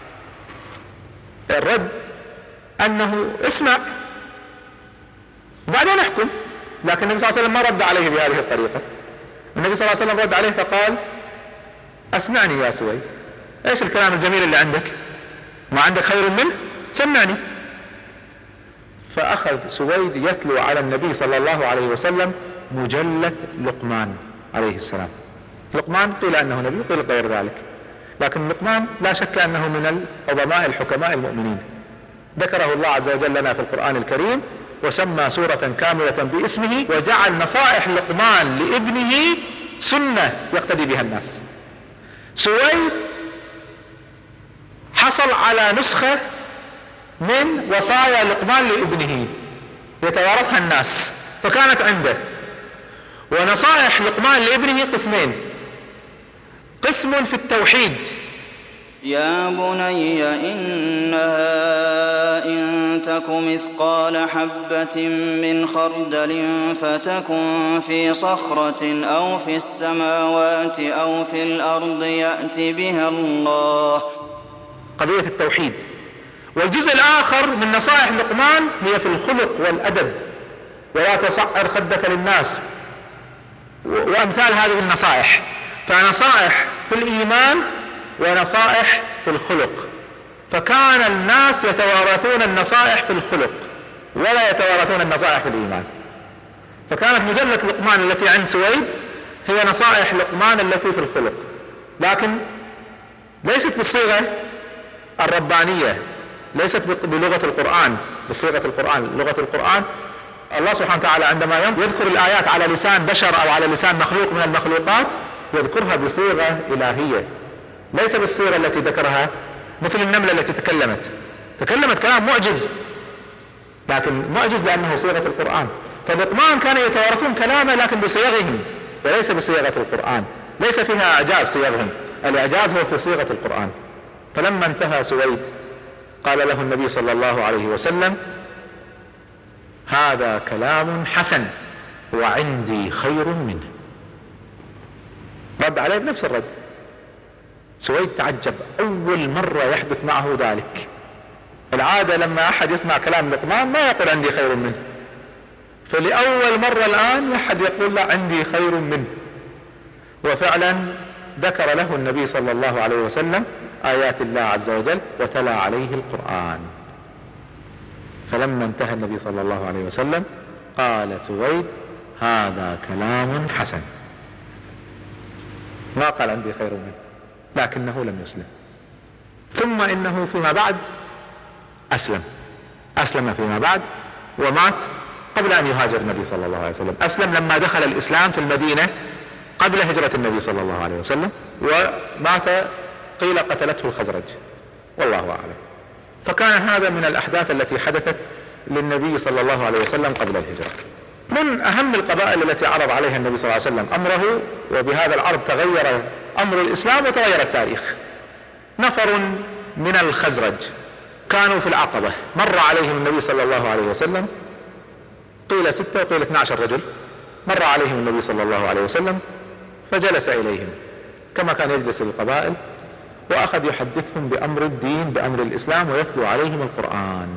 الرد أنه اسمع بعدين احكم، لكن النبي صلى الله عليه وسلم ما رد عليه بهذه الطريقة. النبي صلى الله عليه وسلم رد عليه فقال اسمعني يا سويد، ايش الكلام الجميل اللي عندك؟ ما عندك خير منه؟ سمعني. فأخذ سويد يتلو على النبي صلى الله عليه وسلم مجلة لقمان عليه السلام. لقمان قيل أنه نبي قيل غير ذلك، لكن لقمان لا شك أنه من العظماء الحكماء المؤمنين، ذكره الله عز وجل لنا في القرآن الكريم وسمى سورة كاملة باسمه، وجعل نصائح لقمان لابنه سنة يقتدي بها الناس. سويد حصل على نسخة من وصايا لقمان لابنه يتوارثها الناس فكانت عنده. ونصائح لقمان لابنه قسمين: قسم في التوحيد: يا بني إنها إن تك مثقال حبة من خردل فتكن في صخرة أو في السماوات أو في الأرض يأت بها الله. قضية التوحيد. والجزء الآخر من نصائح لقمان هي في الخلق والأدب: ولا تصعر خدك للناس، وأمثال هذه النصائح. فنصائح في الإيمان ونصائح في الخلق. فكان الناس يتوارثون النصائح في الخلق ولا يتوارثون النصائح في الإيمان. فكانت مجلة لقمان التي عند سويد هي نصائح لقمان التي في الخلق، لكن ليست بالصيغة الربانية، ليست بلغة القرآن، بصيغة القرآن. لغة القرآن الله سبحانه وتعالى عندما يذكر الآيات على لسان بشر أو على لسان مخلوق من المخلوقات يذكرها بصيغة إلهية، ليس بالصيغة التي ذكرها مثل النملة التي تكلمت كلام معجز، لكن معجز لأنه صيغة القرآن. فلقمان كانوا يتوارثون كلامه لكن بصيغهم وليس بصيغة القرآن، ليس فيها إعجاز صيغهم، الإعجاز هو في صيغة القرآن. فلما انتهى سويد قال له النبي صلى الله عليه وسلم: هذا كلام حسن وعندي خير منه. رد عليه بنفس الرد. سويد تعجب، أول مرة يحدث معه ذلك. العادة لما أحد يسمع كلام لقمان ما يقول عندي خير منه، فلأول مرة الآن أحد يقول لا عندي خير منه. وفعلا ذكر له النبي صلى الله عليه وسلم آيات الله عز وجل وتلا عليه القرآن. فلما انتهى النبي صلى الله عليه وسلم قال سويد: هذا كلام حسن. ما قال عندي خير منه، لكنه لم يسلم. ثم إنه فيما بعد أسلم فيما بعد ومات قبل أن يهاجر النبي صلى الله عليه وسلم. أسلم لما دخل الإسلام في المدينة قبل هجرة النبي صلى الله عليه وسلم، ومات قيل قتلته الخزرج، والله أعلم. فكان هذا من الأحداث التي حدثت للنبي صلى الله عليه وسلم قبل الهجرة. من أهم القبائل التي عرض عليها النبي صلى الله عليه وسلم أمره، وبهذا العرض تغير أمر الإسلام وتغير التاريخ. نفر من الخزرج كانوا في العقبة، مر عليهم النبي صلى الله عليه وسلم، قيل 6 وقيل 12 رجل. مر عليهم النبي صلى الله عليه وسلم فجلس إليهم كما كان يجلس القبائل، وأخذ يحدثهم بأمر الدين، بأمر الإسلام، ويتلو عليهم القرآن.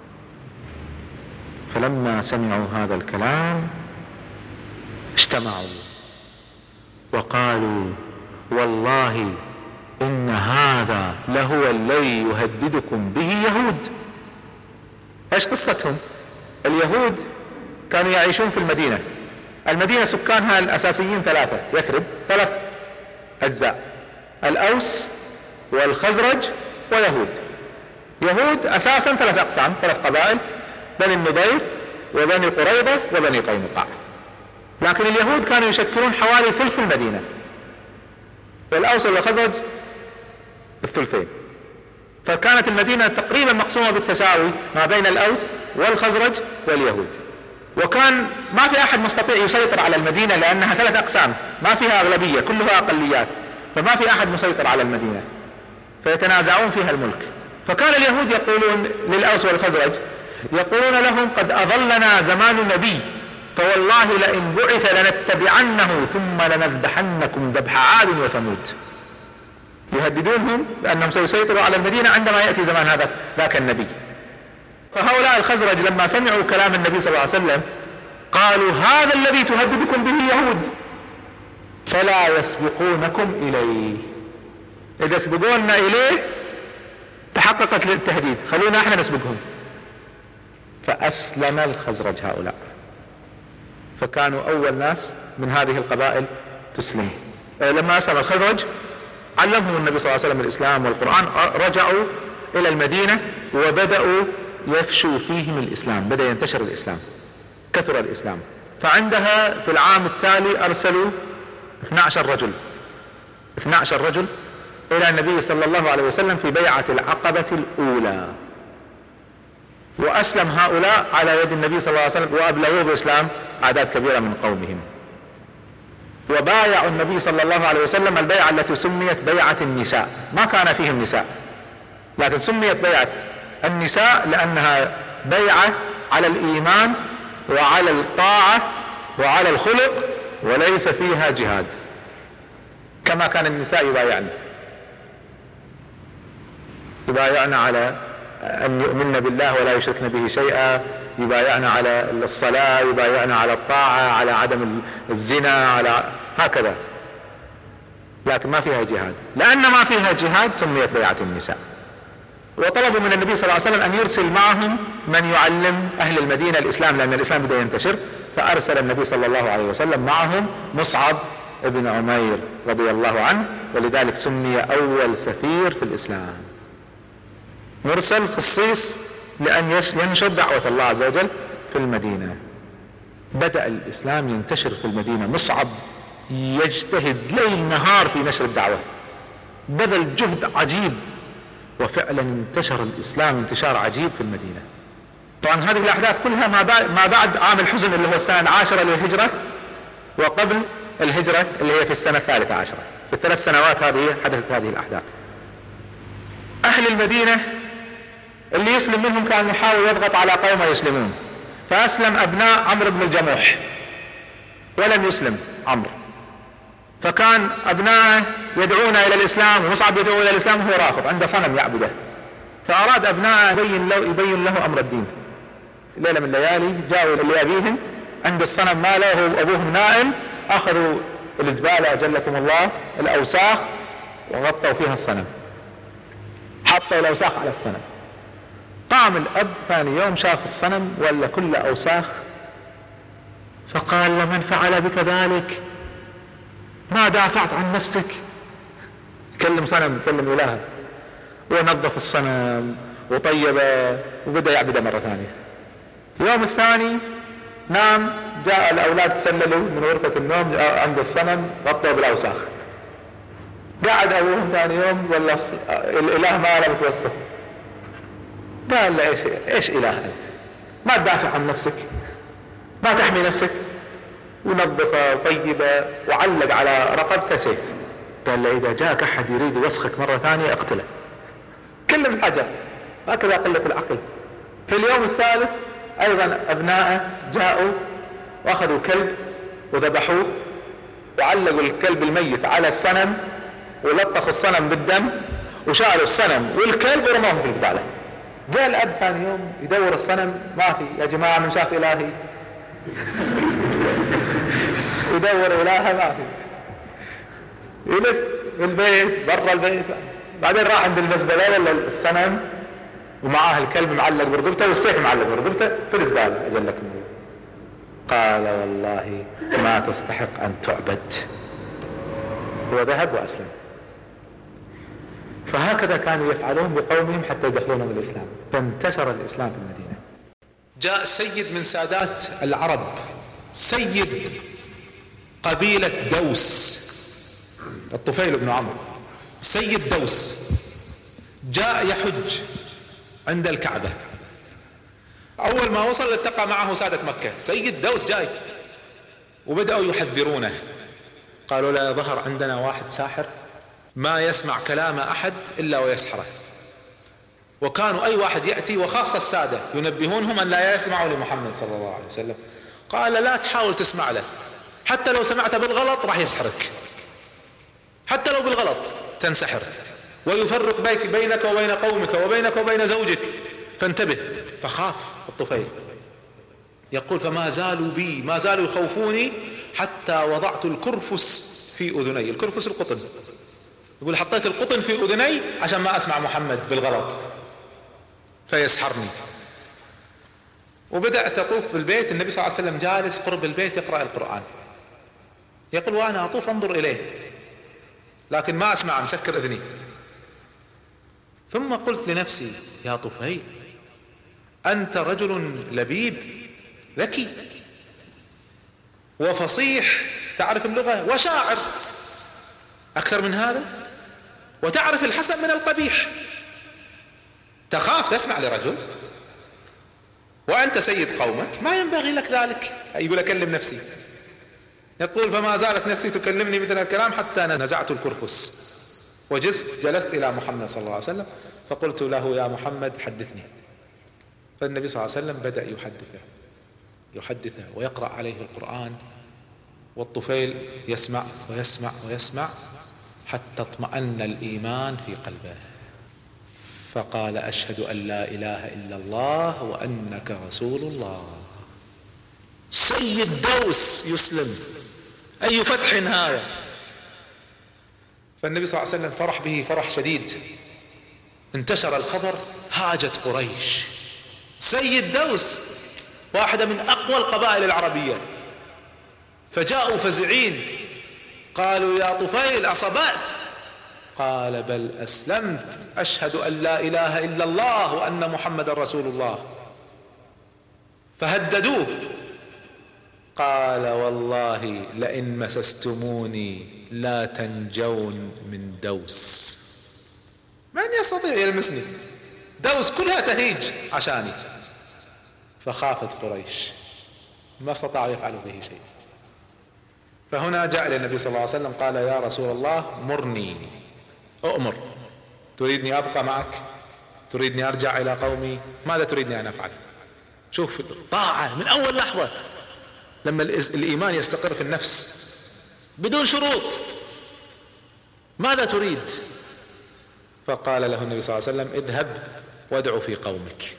فلما سمعوا هذا الكلام اجتمعوا وقالوا: والله إن هذا لهو الذي يهددكم به يهود. ايش قصتهم؟ اليهود كانوا يعيشون في المدينة. المدينة سكانها الأساسيين 3، يثرب 3 أجزاء: الأوس والخزرج ويهود. يهود أساسا 3 أقسام، 3 قبائل: بني النضير وبني قريظة وبني قينقاع. لكن اليهود كانوا يشكلون حوالي ثلث المدينة، والأوس والخزرج الثلثين. فكانت المدينة تقريبا مقسومة بالتساوي ما بين الأوس والخزرج واليهود. وكان ما في أحد مستطيع يسيطر على المدينة لأنها 3 أقسام، ما فيها أغلبية، كلها أقليات، فما في أحد مسيطر على المدينة، فيتنازعون فيها الملك. فكان اليهود يقولون للأوس والخزرج، يقولون لهم: قد أضلنا زمان النبي، فوالله لئن بعث لنتبعنه ثم لنذبحنكم ذبح عاد وثمود. يهددونهم بأنهم سيسيطروا على المدينة عندما يأتي زمان ذاك النبي. فهؤلاء الخزرج لما سمعوا كلام النبي صلى الله عليه وسلم قالوا: هذا الذي تهددكم به يهود، فلا يسبقونكم إليه. إذا سبقونا إليه تحققت التهديد، خلونا احنا نسبقهم. فأسلم الخزرج هؤلاء، فكانوا أول ناس من هذه القبائل تسلم. لما أسلم الخزرج علمهم النبي صلى الله عليه وسلم الإسلام والقرآن، رجعوا إلى المدينة وبدأوا يفشو فيهم الإسلام، بدأ ينتشر الإسلام، كثر الإسلام. فعندها في العام التالي أرسلوا 12 رجل إلى النبي صلى الله عليه وسلم في بيعة العقبة الأولى، وأسلم هؤلاء على يد النبي صلى الله عليه وسلم، وأبلغوا بإسلام أعداد كبيرة من قومهم، وبايعوا النبي صلى الله عليه وسلم البيعة التي سميت بيعة النساء. ما كان فيهم نساء، لكن سميت بيعة النساء لأنها بيعة على الإيمان وعلى الطاعة وعلى الخلق، وليس فيها جهاد كما كان النساء يبايعن على أن يؤمن بالله ولا يشركن به شيئا، يبايعن على الصلاة، يبايعن على الطاعة، على عدم الزنا، على هكذا، لكن ما فيها جهاد. لأن ما فيها جهاد سميت بيعة النساء. وطلبوا من النبي صلى الله عليه وسلم أن يرسل معهم من يعلم أهل المدينة الإسلام، لأن الإسلام بدأ ينتشر. فأرسل النبي صلى الله عليه وسلم معهم مصعب ابن عمير رضي الله عنه، ولذلك سمي أول سفير في الإسلام، مرسل خصيص لأن ينشر دعوة الله عز وجل في المدينة. بدأ الإسلام ينتشر في المدينة، مصعب يجتهد ليل نهار في نشر الدعوة، بذل جهد عجيب، وفعلا انتشر الإسلام انتشار عجيب في المدينة. طبعا هذه الأحداث كلها ما بعد عام الحزن اللي هو السنة 10 للهجرة، وقبل الهجرة اللي هي في السنة 13. في الثلاث سنوات هذه حدثت هذه الأحداث. أهل المدينة اللي يسلم منهم كان يحاول يضغط على قوم يسلمون، فأسلم أبناء عمرو بن الجموح ولم يسلم عمرو، فكان أبناءه يدعون إلى الإسلام، ومصعب يدعو إلى الإسلام وهو رافض، عنده صنم يعبده. فأراد أبناءه يبين له أمر الدين. ليلة من الليالي جاءوا لأبيهم عند الصنم ماله وأبوهم نائم، أخذوا الزبالة أجلكم الله، الأوساخ، وغطوا فيها الصنم، حطوا الأوساخ على الصنم. قام الأب ثاني يوم شاف الصنم ولا كل أوساخ، فقال: لمن فعل بك ذلك؟ ما دافعت عن نفسك؟ كلم صنم، كلم إلهه، ونظف الصنم وطيبه وبدأ يعبده مرة ثانية. اليوم الثاني نام، جاء الأولاد تسللوا من غرفة النوم عند الصنم، غطوا بالأوساخ. قاعد أبوهم ثاني يوم ولا الإله ما له متوسط، قال له: إيش إله أنت؟ ما تدافع عن نفسك، ما تحمي نفسك، ونظفه وطيبه وعلق على رقبته سيف. قال له: إذا جاءك أحد يريد يوسخك مرة ثانية اقتله. كلم الحجر، هكذا قلة العقل. في اليوم الثالث أيضا أبنائه جاءوا وأخذوا كلب وذبحوه، وعلقوا الكلب الميت على الصنم، ولطخوا الصنم بالدم، وشالوا الصنم والكلب ورموهم في الزبالة. جاء الأب ثاني يوم يدور الصنم، ما في. يا جماعة من شاف إلهي؟ يدور إلهه ما في. يلف بالبيت برا البيت، بعدين راح عند المزبلة ولا الصنم ومعاه الكلب معلق برقبته والسيف معلق برقبته في الزبالة أجلكم الله. قال: والله ما تستحق أن تعبد. وذهب وأسلم. فهكذا كانوا يفعلون بقومهم حتى يدخلونهم الإسلام، فانتشر الإسلام في المدينة. جاء سيد من سادات العرب، سيد قبيلة دوس، الطفيل بن عمرو، سيد دوس، جاء يحج عند الكعبة. أول ما وصل التقى معه سادة مكة، سيد دوس جاي، وبدأوا يحذرونه. قالوا له: ظهر عندنا واحد ساحر ما يسمع كلام أحد إلا ويسحره. وكانوا أي واحد يأتي، وخاصة السادة، ينبهونهم أن لا يسمعوا لمحمد صلى الله عليه وسلم. قال: لا تحاول تسمع له، حتى لو سمعت بالغلط راح يسحرك، حتى لو بالغلط تنسحر، ويفرق بينك وبين قومك وبينك وبين زوجك، فانتبه. فخاف الطفيل، يقول: فما زالوا بي، ما زالوا يخوفوني حتى وضعت الكرفس في أذني. الكرفس القطن، يقول: حطيت القطن في أذني عشان ما أسمع محمد بالغلط فيسحرني. وبدأت أطوف بالبيت، النبي صلى الله عليه وسلم جالس قرب البيت يقرأ القرآن. يقول: وأنا أطوف أنظر إليه لكن ما أسمع، مسكر أذني. ثم قلت لنفسي: يا طفيل، أنت رجل لبيب ذكي وفصيح، تعرف اللغة وشاعر، أكثر من هذا؟ وتعرف الحسن من القبيح، تخاف تسمع لرجل وأنت سيد قومك؟ ما ينبغي لك ذلك. يقول أكلم نفسي، يقول فما زالت نفسي تكلمني مثل الكلام حتى نزعت الكرفس وجلست إلى محمد صلى الله عليه وسلم فقلت له يا محمد حدثني. فالنبي صلى الله عليه وسلم بدأ يحدثه ويقرأ عليه القرآن، والطفيل يسمع ويسمع ويسمع حتى اطمأن الإيمان في قلبه، فقال أشهد أن لا إله إلا الله وأنك رسول الله. سيد دوس يسلم، أي فتح هذا! فالنبي صلى الله عليه وسلم فرح به فرح شديد، انتشر الخبر، هاجت قريش. سيد دوس واحدة من أقوى القبائل العربية، فجاءوا فزعين قالوا يا طفيل أصبأت؟ قال بل أسلمت، أشهد أن لا إله إلا الله وأن محمد رسول الله. فهددوه، قال والله لئن مسستموني لا تنجون من دوس. من يستطيع يلمسني؟ دوس كلها تهيج عشاني. فخافت قريش، ما استطاعوا يفعلوا به شيء. فهنا جاء إلى النبي صلى الله عليه وسلم قال يا رسول الله مرني، أؤمر، تريدني أبقى معك؟ تريدني أرجع إلى قومي؟ ماذا تريدني أن أفعل؟ شوف طاعة من أول لحظة، لما الإيمان يستقر في النفس بدون شروط. ماذا تريد؟ فقال له النبي صلى الله عليه وسلم اذهب وادعو في قومك.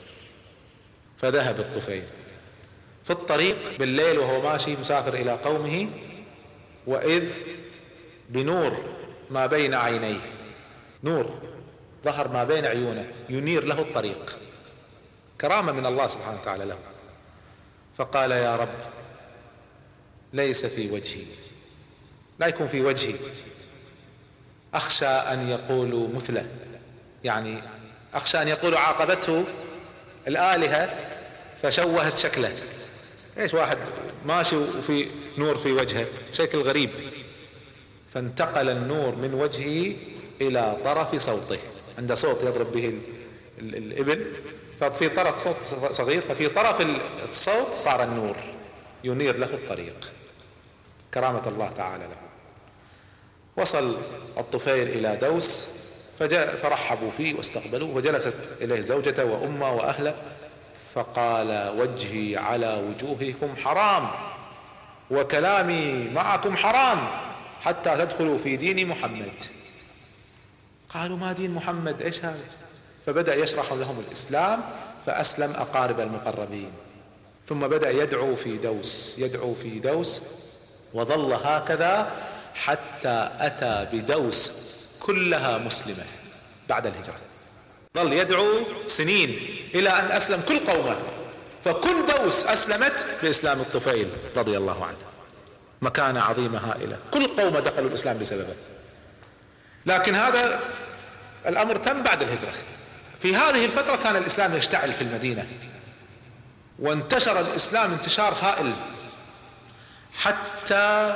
فذهب الطفيل في الطريق بالليل وهو ماشي مسافر إلى قومه، وإذ بنور ما بين عينيه، نور ظهر ما بين عيونه ينير له الطريق، كرامة من الله سبحانه وتعالى له. فقال يا رب ليس في وجهي، لا يكون في وجهي، أخشى أن يقولوا مثله، يعني أخشى أن يقولوا عاقبته الآلهة فشوهت شكله. ايش واحد ماشي وفي نور في وجهه، شكل غريب. فانتقل النور من وجهه إلى طرف صوته، عند صوت يضرب به الإبل، ففي طرف صوت صغير، ففي طرف الصوت صار النور ينير له الطريق، كرامة الله تعالى له. وصل الطفيل إلى دوس فرحبوا فيه واستقبلوه، وجلست إليه زوجته وأمه وأهله، فقال وجهي على وجوهكم حرام وكلامي معكم حرام حتى تدخلوا في دين محمد. قالوا ما دين محمد؟ ايش هذا؟ فبدأ يشرح لهم الإسلام، فأسلم أقارب المقربين، ثم بدأ يدعو في دوس وظل هكذا حتى أتى بدوس كلها مسلمة بعد الهجرة. ظل يدعو سنين إلى أن أسلم كل قومه، فكل دوس أسلمت بإسلام الطفيل رضي الله عنه، مكانة عظيمة هائلة، كل قوم دخلوا الإسلام بسببه. لكن هذا الأمر تم بعد الهجرة. في هذه الفترة كان الإسلام يشتعل في المدينة، وانتشر الإسلام انتشار هائل، حتى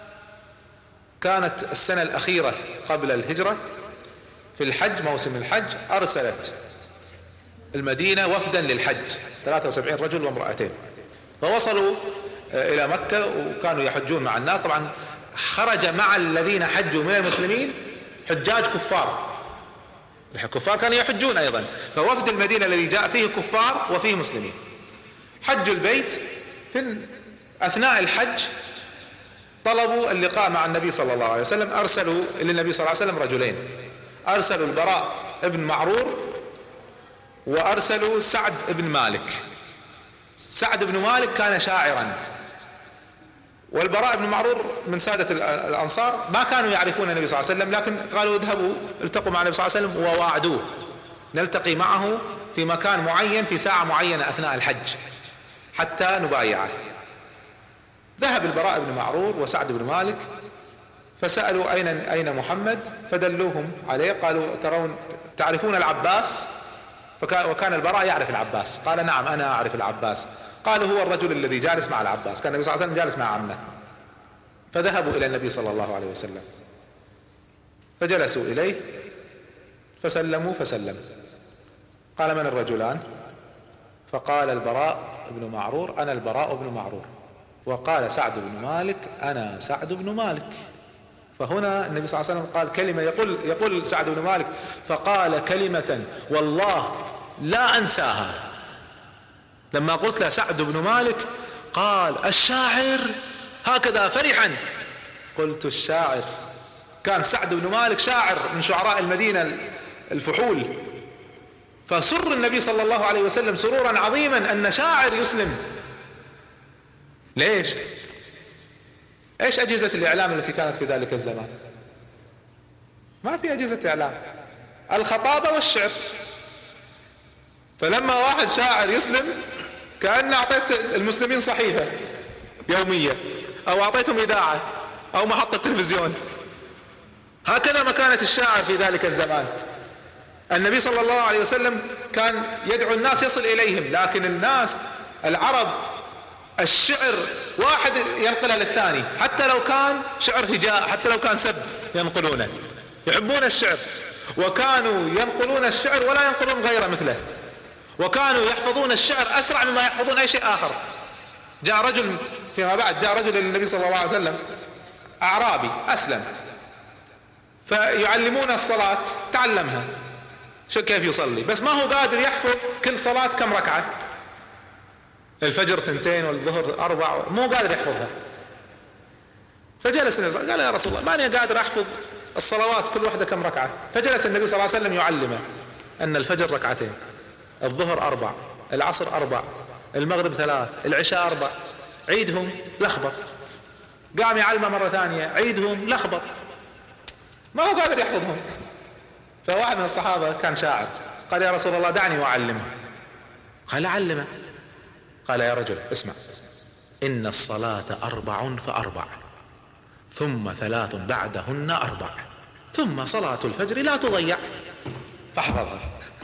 كانت السنة الأخيرة قبل الهجرة في الحج، موسم الحج، أرسلت المدينة وفدا للحج 73 رجل وامرأتين، فوصلوا إلى مكة وكانوا يحجون مع الناس. طبعا خرج مع الذين حجوا من المسلمين حجاج كفار، الكفار كانوا يحجون أيضا، فوفد المدينة الذي جاء فيه كفار وفيه مسلمين حجوا البيت. في أثناء الحج طلبوا اللقاء مع النبي صلى الله عليه وسلم، أرسلوا للنبي صلى الله عليه وسلم رجلين، أرسلوا البراء ابن معرور وأرسلوا سعد ابن مالك. سعد بن مالك كان شاعرا، والبراء بن معرور من سادة الأنصار، ما كانوا يعرفون النبي صلى الله عليه وسلم، لكن قالوا اذهبوا التقوا مع النبي صلى الله عليه وسلم، وواعدوه نلتقي معه في مكان معين في ساعة معينة أثناء الحج حتى نبايعه. ذهب البراء بن معرور وسعد بن مالك فسألوا أين محمد، فدلوهم عليه، قالوا تعرفون العباس؟ وكان البراء يعرف العباس. قال نعم أنا أعرف العباس. قالوا هو الرجل الذي جالس مع العباس. كان النبي صلى الله عليه وسلم جالس مع عمه. فذهبوا إلى النبي صلى الله عليه وسلم فجلسوا إليه فسلموا فسلم. قال من الرجلان؟ فقال البراء بن معرور أنا البراء بن معرور. وقال سعد بن مالك أنا سعد بن مالك. فهنا النبي صلى الله عليه وسلم قال كلمة، يقول سعد بن مالك فقال كلمة والله لا أنساها. لما قلت له سعد بن مالك قال الشاعر هكذا فرحا. قلت الشاعر. كان سعد بن مالك شاعر من شعراء المدينة الفحول. فسر النبي صلى الله عليه وسلم سرورا عظيما أن شاعر يسلم. ليش؟ ايش اجهزة الاعلام التي كانت في ذلك الزمان؟ ما في اجهزة اعلام، الخطابة والشعر. فلما واحد شاعر يسلم كأن اعطيت المسلمين صحيفة يومية او اعطيتهم اذاعة او محطة تلفزيون. هكذا مكانة الشاعر في ذلك الزمان. النبي صلى الله عليه وسلم كان يدعو الناس يصل اليهم، لكن الناس العرب الشعر واحد ينقله للثاني، حتى لو كان شعر هجاء، حتى لو كان سب ينقلونه، يحبون الشعر. وكانوا ينقلون الشعر ولا ينقلون غيره مثله، وكانوا يحفظون الشعر أسرع مما يحفظون أي شيء آخر. جاء رجل فيما بعد، جاء رجل للنبي صلى الله عليه وسلم أعرابي أسلم، فيعلمون الصلاة، تعلمها شو كيف يصلي، بس ما هو قادر يحفظ كل صلاة كم ركعة، الفجر 2 والظهر 4، مو قادر يحفظها. فجلس النبي قال يا رسول الله ماني قادر احفظ الصلوات كل واحدة كم ركعة. فجلس النبي صلى الله عليه وسلم يعلمه ان الفجر 2 الظهر 4، العصر 4، المغرب 3، العشاء 4، عيدهم لخبط. قام يعلمه مرة ثانية عيدهم لخبط، ما هو قادر يحفظهم. فواحد من الصحابة كان شاعر قال يا رسول الله دعني واعلمه. قال علمه. قال يا رجل اسمع، إن الصلاة 4 ف4 ثم 3 بعدهن 4 ثم صلاة الفجر لا تضيع، فاحفظها.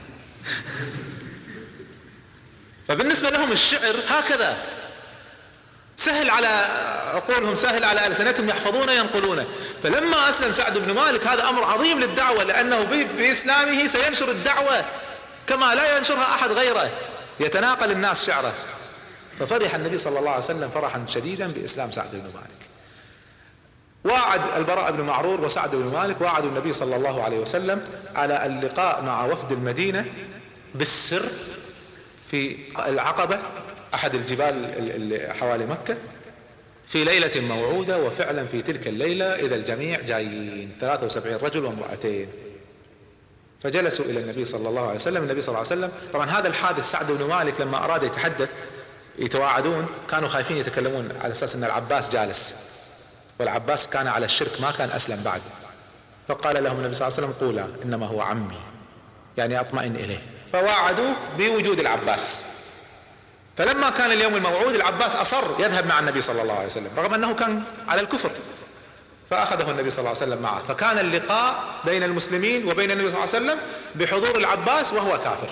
فبالنسبة لهم الشعر هكذا سهل على عقولهم، سهل على ألسنتهم، يحفظونه ينقلونه. فلما أسلم سعد بن مالك هذا أمر عظيم للدعوة، لأنه بإسلامه سينشر الدعوة كما لا ينشرها أحد غيره، يتناقل الناس شعره. ففرح النبي صلى الله عليه وسلم فرحا شديدا بإسلام سعد بن مالك. واعد البراء بن معرور وسعد بن مالك واعدوا النبي صلى الله عليه وسلم على اللقاء مع وفد المدينة بالسر في العقبة، أحد الجبال اللي حوالي مكة، في ليلة موعودة. وفعلا في تلك الليلة إذا الجميع جايين 73 رجل وامرأتين. فجلسوا إلى النبي صلى الله عليه وسلم. النبي صلى الله عليه وسلم طبعا هذا الحادث سعد بن مالك لما أراد يتحدث يتواعدون كانوا خايفين يتكلمون على أساس أن العباس جالس، والعباس كان على الشرك ما كان أسلم بعد. فقال لهم النبي صلى الله عليه وسلم قولا إنما هو عمي، يعني أطمئن إليه. فواعدوا بوجود العباس. فلما كان اليوم الموعود العباس أصر يذهب مع النبي صلى الله عليه وسلم رغم أنه كان على الكفر، فأخذه النبي صلى الله عليه وسلم معه. فكان اللقاء بين المسلمين وبين النبي صلى الله عليه وسلم بحضور العباس وهو كافر.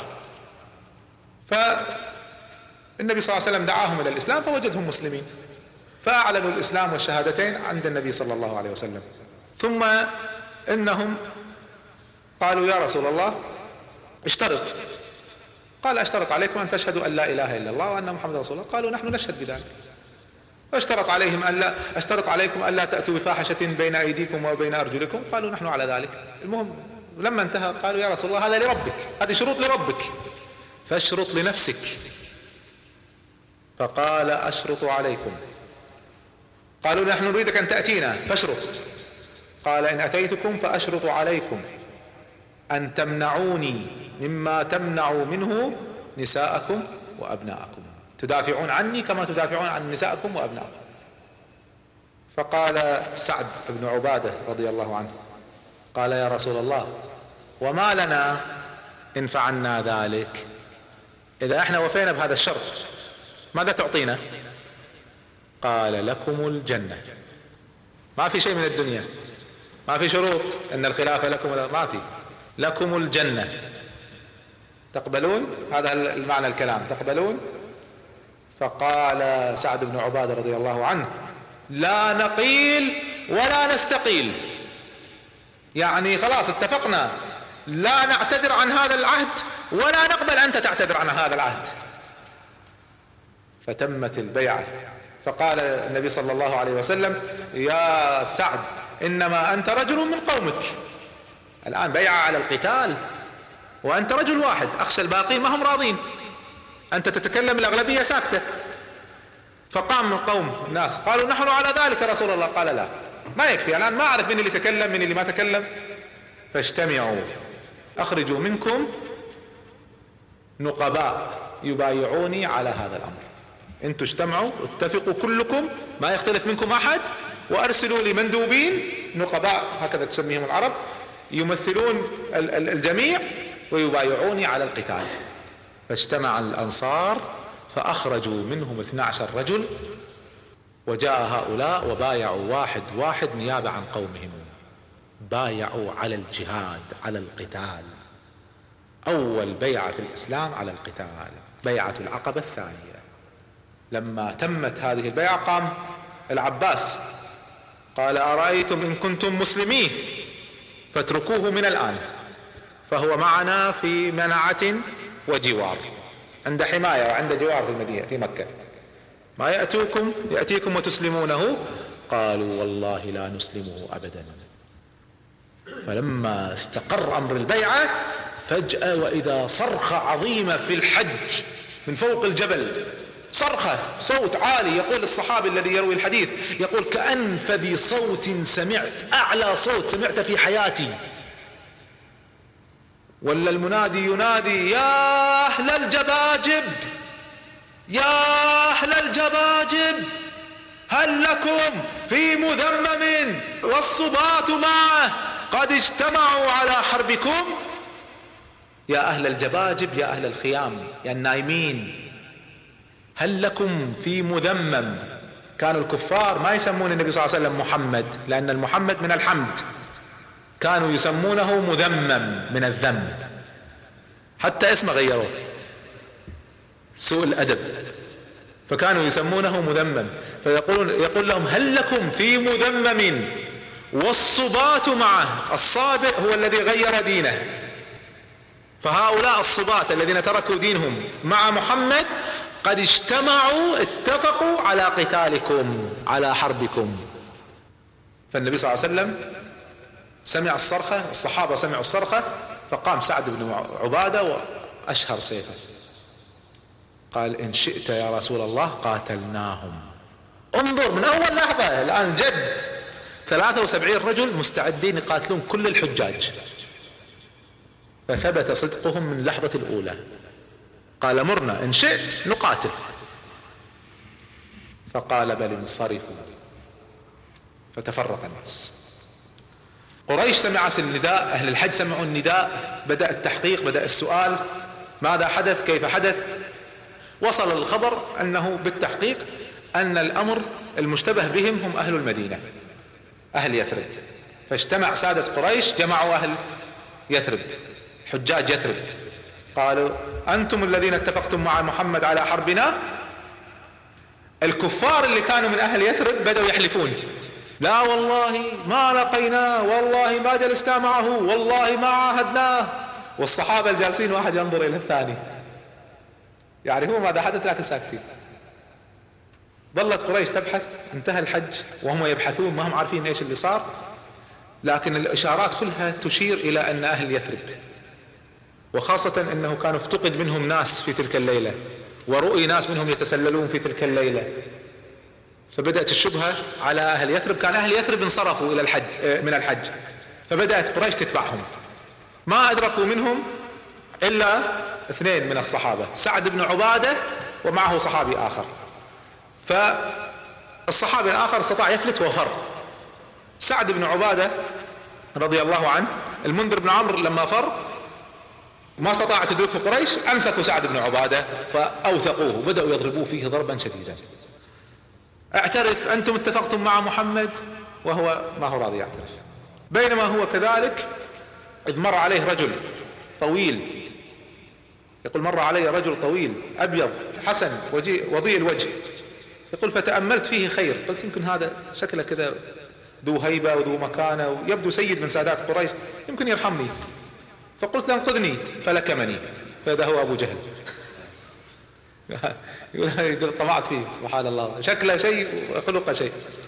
فالنبي صلى الله عليه وسلم دعاهم إلى الإسلام فوجدهم مسلمين، فأعلنوا الإسلام والشهادتين عند النبي صلى الله عليه وسلم. ثم إنهم قالوا يا رسول الله اشترط. قال اشترط عليكم أن تشهدوا أن لا إله إلا الله وأن محمد رسول الله. قالوا نحن نشهد بذلك. واشترط عليهم اشترط عليكم ألا تأتوا بفاحشة بين أيديكم وبين أرجلكم. قالوا نحن على ذلك. المهم لما انتهى قالوا يا رسول الله هذا لربك، هذه شروط لربك فاشرط لنفسك. فقال أشرط عليكم. قالوا نحن نريدك أن تأتينا فاشرط. قال إن أتيتكم فأشرط عليكم أن تمنعوني مما تمنعوا منه نساءكم وأبناءكم، تدافعون عني كما تدافعون عن نساءكم وأبناءكم. فقال سعد بن عبادة رضي الله عنه قال يا رسول الله وما لنا إن فعلنا ذلك، إذا احنا وفينا بهذا الشرط ماذا تعطينا؟ قال لكم الجنة. ما في شيء من الدنيا، ما في شروط ان الخلافة لكم، ما في، لكم الجنة. تقبلون؟ هذا المعنى الكلام، تقبلون؟ فقال سعد بن عبادة رضي الله عنه: لا نقيل ولا نستقيل، يعني خلاص اتفقنا لا نعتذر عن هذا العهد ولا نقبل أنت تعتذر عن هذا العهد. فتمت البيعة. فقال النبي صلى الله عليه وسلم: يا سعد إنما أنت رجل من قومك، الآن بيعة على القتال وأنت رجل واحد، أخشى الباقين ما هم راضين، أنت تتكلم الأغلبية ساكتة. فقام من قوم الناس قالوا: نحن على ذلك يا رسول الله. قال: لا، ما يكفي، الآن ما أعرف من اللي تكلم من اللي ما تكلم، فاجتمعوا، أخرجوا منكم نقباء يبايعوني على هذا الأمر. انتوا اجتمعوا، اتفقوا كلكم، ما يختلف منكم أحد، وأرسلوا لي مندوبين نقباء، هكذا تسميهم العرب، يمثلون الجميع ويبايعوني على القتال. فاجتمع الأنصار فأخرجوا منهم 12 رجل، وجاء هؤلاء وبايعوا واحد واحد نيابة عن قومهم، بايعوا على الجهاد، على القتال. أول بيعة في الإسلام على القتال، بيعة العقبة الثانية. لما تمت هذه البيعة قام العباس قال: أرأيتم إن كنتم مسلمين فاتركوه من الآن، فهو معنا في منعة وجوار، عند حماية وعند جوار في المدينة في مكة، ما يأتيكم وتسلمونه. قالوا: والله لا نسلمه أبدا. فلما استقر أمر البيعة فجأة وإذا صرخة عظيمة في الحج من فوق الجبل، صرخة، صوت عالي. يقول الصحابي الذي يروي الحديث، يقول: كأنفذ صوت سمعت، أعلى صوت سمعت في حياتي. ولا المنادي ينادي: يا أهل الجباجب، يا أهل الجباجب، هل لكم في مذمم والصباة معه قد اجتمعوا على حربكم؟ يا أهل الجباجب، يا أهل الخيام، يا النايمين، هل لكم في مذمم. كانوا الكفار ما يسمون النبي صلى الله عليه وسلم محمد، لأن المحمد من الحمد، كانوا يسمونه مذمم من الذم، حتى اسمه غيروه، سوء الأدب، فكانوا يسمونه مذمم. يقول لهم: هل لكم في مذمم والصباة معه. الصابئ هو الذي غير دينه، فهؤلاء الصباة الذين تركوا دينهم مع محمد قد اجتمعوا، اتفقوا على قتالكم، على حربكم. فالنبي صلى الله عليه وسلم سمع الصرخة، الصحابة سمعوا الصرخة، فقام سعد بن عبادة وأشهر سيفه، قال: إن شئت يا رسول الله قاتلناهم. انظر من أول لحظة، الآن جد 73 رجل مستعدين يقاتلون كل الحجاج. فثبت صدقهم من اللحظة الأولى. قال: مرنا إن شئت نقاتل. فقال: بل انصرفوا. فتفرق الناس. قريش سمعت النداء، أهل الحج سمعوا النداء، بدأ التحقيق، بدأ السؤال: ماذا حدث؟ كيف حدث؟ وصل الخبر أنه بالتحقيق أن الأمر المشتبه بهم هم أهل المدينة، أهل يثرب. فاجتمع سادة قريش، جمعوا أهل يثرب، حجاج يثرب، قالوا: أنتم الذين اتفقتم مع محمد على حربنا. الكفار اللي كانوا من أهل يثرب بدأوا يحلفون: لا والله ما لقيناه، والله ما جلسنا معه، والله ما عاهدناه. والصحابة الجالسين واحد ينظر إلى الثاني، يعرفون ماذا حدث لكن ساكتين. ظلت قريش تبحث، انتهى الحج وهم يبحثون، ما هم عارفين ايش اللي صار، لكن الاشارات كلها تشير الى ان اهل يثرب، وخاصة انه كانوا افتقد منهم ناس في تلك الليلة، ورؤي ناس منهم يتسللون في تلك الليلة، فبدأت الشبهة على اهل يثرب. كان اهل يثرب انصرفوا الى الحج من الحج، فبدأت قريش تتبعهم. ما ادركوا منهم الا 2 من الصحابة، سعد بن عبادة ومعه صحابي اخر. فالصحابي الاخر استطاع يفلت وفر. سعد بن عبادة رضي الله عنه، المنذر بن عمرو لما فر ما استطاع تدركه قريش، امسكوا سعد بن عبادة فاوثقوه، بدأوا يضربوه فيه ضربا شديدا. اعترف، انتم اتفقتم مع محمد، وهو ما هو راضي يعترف. بينما هو كذلك اذ مر عليه رجل طويل يقول مر علي رجل طويل أبيض حسن وضيء الوجه، يقول فتأملت فيه خير، قلت يمكن هذا شكله كذا ذو هيبة وذو مكانة ويبدو سيد من سادات قريش، يمكن يرحمني، فقلت له انقذني فلكمني، فهذا هو أبو جهل. يقول طمعت فيه سبحان الله، شكله شيء وخلقه شيء.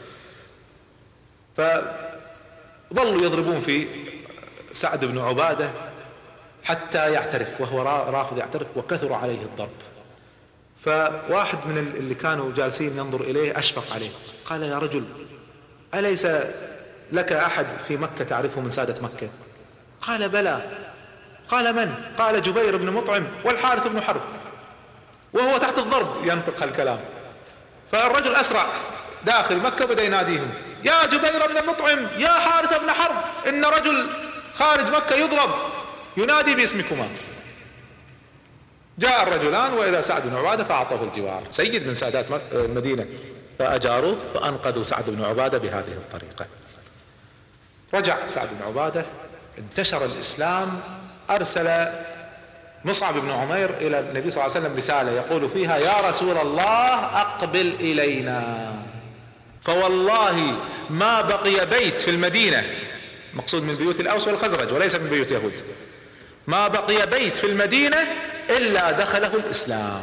فظلوا يضربون في سعد بن عبادة حتى يعترف، وهو رافض يعترف، وكثر عليه الضرب. فواحد من اللي كانوا جالسين ينظر إليه أشفق عليه، قال يا رجل أليس لك أحد في مكة تعرفه من سادة مكة؟ قال بلى. قال من؟ قال جبير بن مطعم والحارث بن حرب، وهو تحت الضرب ينطق هالكلام. فالرجل أسرع داخل مكة بدأ يناديهم يا جبير بن مطعم يا حارث بن حرب إن رجل خارج مكة يضرب ينادي باسمكما. جاء الرجلان وإذا سعد بن عبادة فأعطوه الجوار، سيد من سادات المدينة، فأجاروه فأنقذوا سعد بن عبادة بهذه الطريقة. رجع سعد بن عبادة، انتشر الإسلام، أرسل مصعب بن عمير إلى النبي صلى الله عليه وسلم رسالة يقول فيها يا رسول الله أقبل إلينا، فوالله ما بقي بيت في المدينة، مقصود من بيوت الأوس والخزرج وليس من بيوت يهود، ما بقي بيت في المدينة إلا دخله الإسلام،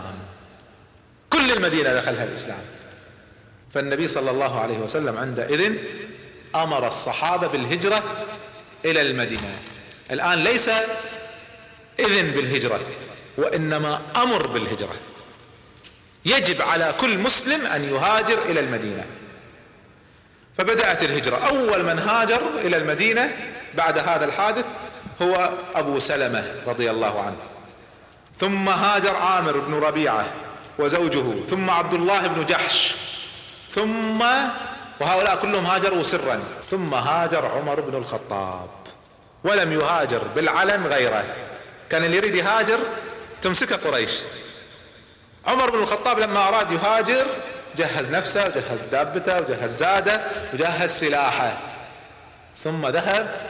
كل المدينة دخلها الإسلام. فالنبي صلى الله عليه وسلم عندئذ أمر الصحابة بالهجرة إلى المدينة. الآن ليس إذن بالهجرة وإنما أمر بالهجرة، يجب على كل مسلم أن يهاجر إلى المدينة. فبدأت الهجرة. أول من هاجر إلى المدينة بعد هذا الحادث هو أبو سلمة رضي الله عنه، ثم هاجر عامر بن ربيعة وزوجه، ثم عبد الله بن جحش، ثم وهؤلاء كلهم هاجروا سرا، ثم هاجر عمر بن الخطاب، ولم يهاجر بالعلن غيره، كان اللي يريد يهاجر تمسكه قريش. عمر بن الخطاب لما أراد يهاجر جهز نفسه وجهز دابته وجهز زاده وجهز سلاحه، ثم ذهب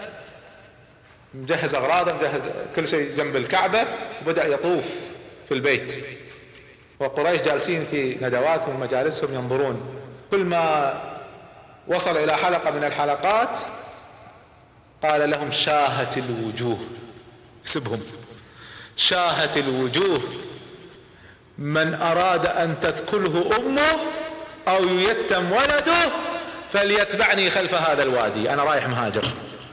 مجهز أغراضه مجهز كل شيء جنب الكعبة وبدأ يطوف في البيت، وقريش جالسين في ندواتهم ومجالسهم ينظرون. كل ما وصل إلى حلقة من الحلقات قال لهم شاهت الوجوه، سبهم شاهت الوجوه، من أراد أن تثكله أمه أو ييتم ولده فليتبعني خلف هذا الوادي، أنا رايح مهاجر،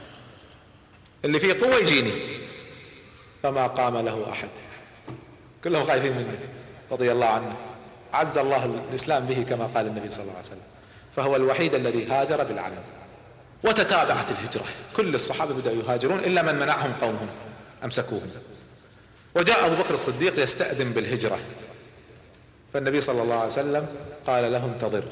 اللي فيه قوة يجيني. فما قام له أحد، كلهم خايفين منه رضي الله عنه. عز الله الإسلام به كما قال النبي صلى الله عليه وسلم، فهو الوحيد الذي هاجر بالعلن. وتتابعت الهجرة، كل الصحابة بدأوا يهاجرون إلا من منعهم قومهم أمسكوهم. وجاء أبو بكر الصديق يستأذن بالهجرة، فالنبي صلى الله عليه وسلم قال له انتظر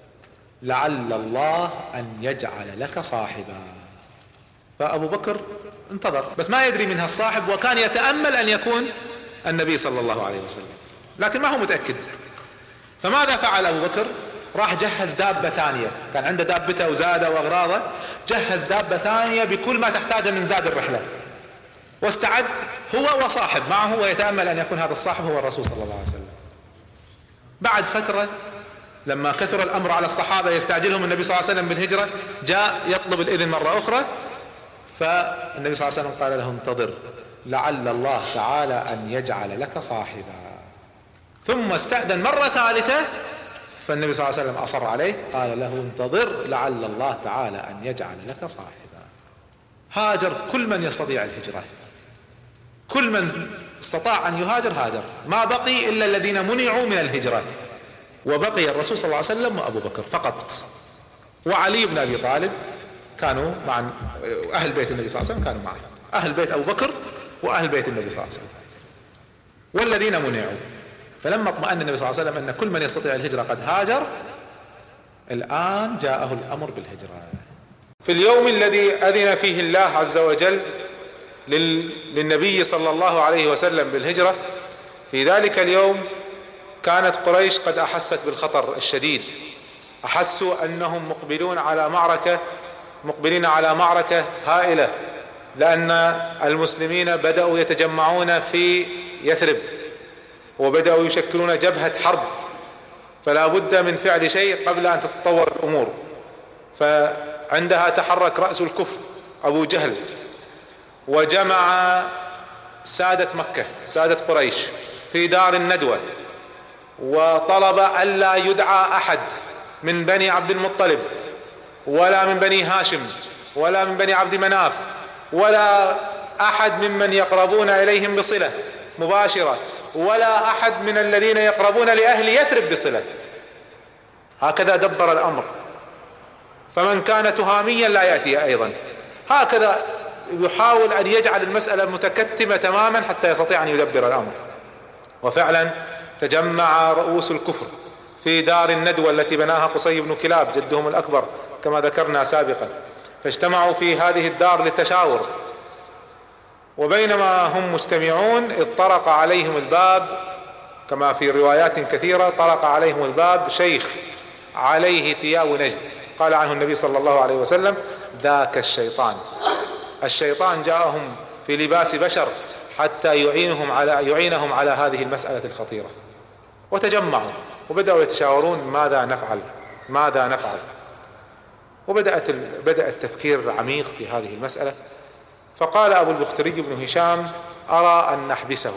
لعل الله أن يجعل لك صاحبا. فأبو بكر انتظر، بس ما يدري من هالصاحب، وكان يتأمل أن يكون النبي صلى الله عليه وسلم، لكن ما هو متأكد. فماذا فعل أبو بكر؟ راح جهز دابة ثانية، كان عنده دابته وزاده وأغراضه، جهز دابة ثانية بكل ما تحتاجه من زاد الرحلة، واستعد هو وصاحب معه، ويتأمل أن يكون هذا الصاحب هو الرسول صلى الله عليه وسلم. بعد فترة لما كثر الأمر على الصحابة يستعجلهم النبي صلى الله عليه وسلم بالهجرة، جاء يطلب الإذن مرة أخرى، فالنبي صلى الله عليه وسلم قال له انتظر لعل الله تعالى أن يجعل لك صاحبا. ثم استأذن مرة ثالثة، فالنبي صلى الله عليه وسلم أصر عليه، قال له انتظر لعل الله تعالى أن يجعل لك صاحبا. هاجر كل من يستطيع الهجرة، كل من استطاع أن يهاجر هاجر، ما بقي إلا الذين منعوا من الهجرة، وبقي الرسول صلى الله عليه وسلم وأبو بكر فقط، وعلي بن أبي طالب كانوا مع أهل بيت النبي صلى الله عليه وسلم، كانوا معه أهل بيت أبو بكر وأهل بيت النبي صلى الله عليه وسلم والذين منعوا. فلما اطمأن النبي صلى الله عليه وسلم أن كل من يستطيع الهجرة قد هاجر، الآن جاءه الأمر بالهجرة. في اليوم الذي أذن فيه الله عز وجل للنبي صلى الله عليه وسلم بالهجرة، في ذلك اليوم كانت قريش قد أحست بالخطر الشديد، أحسوا أنهم مقبلين على معركة هائلة، لأن المسلمين بدأوا يتجمعون في يثرب وبدأوا يشكلون جبهة حرب، فلا بد من فعل شيء قبل أن تتطور الأمور. فعندها تحرك رأس الكفر أبو جهل وجمع سادة مكة سادة قريش في دار الندوة، وطلب ألا يدعى أحد من بني عبد المطلب ولا من بني هاشم ولا من بني عبد مناف ولا أحد ممن يقربون إليهم بصلة مباشرة ولا أحد من الذين يقربون لأهل يثرب بصلة. هكذا دبر الأمر. فمن كان تهاميا لا يأتي أيضا. هكذا يحاول أن يجعل المسألة متكتمة تماما حتى يستطيع أن يدبر الأمر. وفعلا تجمع رؤوس الكفر في دار الندوة التي بناها قصي بن كلاب جدهم الأكبر كما ذكرنا سابقا، فاجتمعوا في هذه الدار للتشاور. وبينما هم مجتمعون إذ طرق عليهم الباب، كما في روايات كثيرة، طرق عليهم الباب شيخ عليه ثياب نجد، قال عنه النبي صلى الله عليه وسلم: ذاك الشيطان. الشيطان جاءهم في لباس بشر حتى يعينهم على هذه المسألة الخطيرة. وتجمعوا وبدأوا يتشاورون ماذا نفعل. بدأ التفكير عميق في هذه المسألة. فقال أبو البختري بن هشام: أرى أن نحبسه.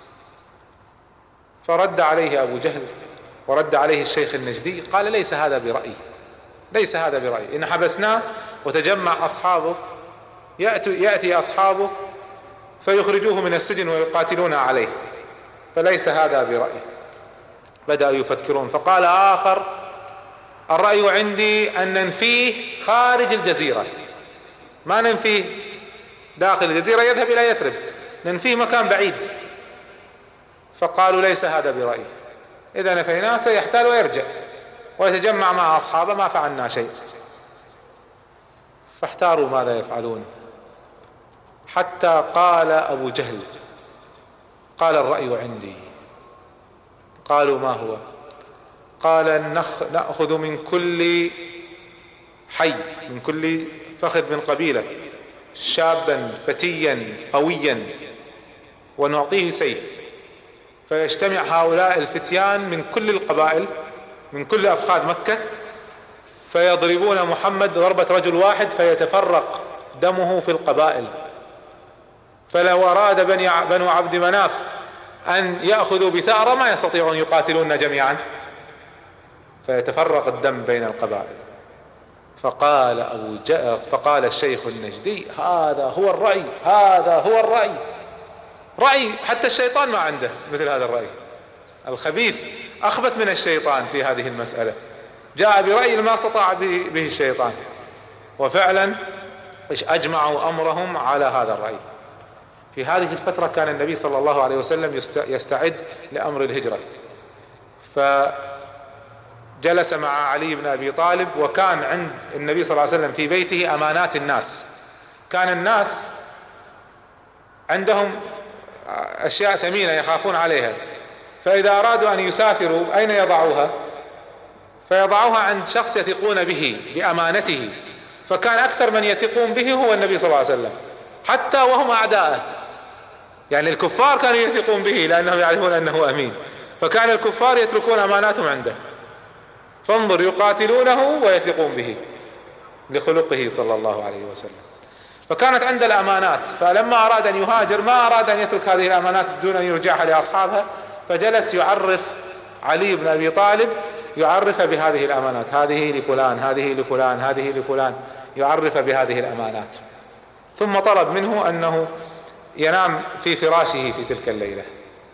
فرد عليه أبو جهل ورد عليه الشيخ النجدي، قال: ليس هذا برأيي، إن حبسناه وتجمع أصحابه يأتي أصحابه فيخرجوه من السجن ويقاتلون عليه، فليس هذا برأيي. بدأوا يفكرون. فقال آخر: الرأي عندي أن ننفيه خارج الجزيرة، ما ننفيه داخل الجزيرة يذهب إلى يثرب، ننفيه مكان بعيد. فقالوا: ليس هذا برأيي، إذا نفيناه سيحتال ويرجع ويتجمع مع أصحابه، ما فعلنا شيء. فاحتاروا ماذا يفعلون، حتى قال أبو جهل: قال: الرأي عندي. قالوا: ما هو؟ قال: نأخذ من كل حي، من كل فخذ من قبيلة، شابا فتيا قويا ونعطيه سيف، فيجتمع هؤلاء الفتيان من كل القبائل من كل أفخاذ مكة، فيضربون محمد ضربة رجل واحد فيتفرق دمه في القبائل. فلو أراد بنو عبد مناف أن يأخذوا بثأرة ما يستطيعون يقاتلون جميعا، فيتفرق الدم بين القبائل. فقال الشيخ النجدي: هذا هو الرأي. رأي حتى الشيطان ما عنده مثل هذا الرأي. الخبيث أخبث من الشيطان في هذه المسألة، جاء برأي ما استطاع به الشيطان. وفعلا أجمعوا أمرهم على هذا الرأي. في هذه الفترة كان النبي صلى الله عليه وسلم يستعد لأمر الهجرة، فجلس مع علي بن أبي طالب، وكان عند النبي صلى الله عليه وسلم في بيته أمانات الناس. كان الناس عندهم أشياء ثمينة يخافون عليها، فإذا أرادوا أن يسافروا أين يضعوها؟ فيضعوها عند شخص يثقون به بأمانته. فكان أكثر من يثقون به هو النبي صلى الله عليه وسلم، حتى وهم أعداءه. يعني الكفار كانوا يثقون به لأنهم يعرفون أنه أمين، فكان الكفار يتركون أماناتهم عنده. فانظر، يقاتلونه ويثقون به لخلقه صلى الله عليه وسلم. فكانت عند الأمانات، فلما أراد أن يهاجر ما أراد أن يترك هذه الأمانات دون أن يرجعها لأصحابها، فجلس يعرف علي بن أبي طالب، يعرف بهذه الأمانات: هذه لفلان، هذه لفلان، هذه لفلان، يعرف بهذه الأمانات. ثم طلب منه أنه ينام في فراشه في تلك الليلة.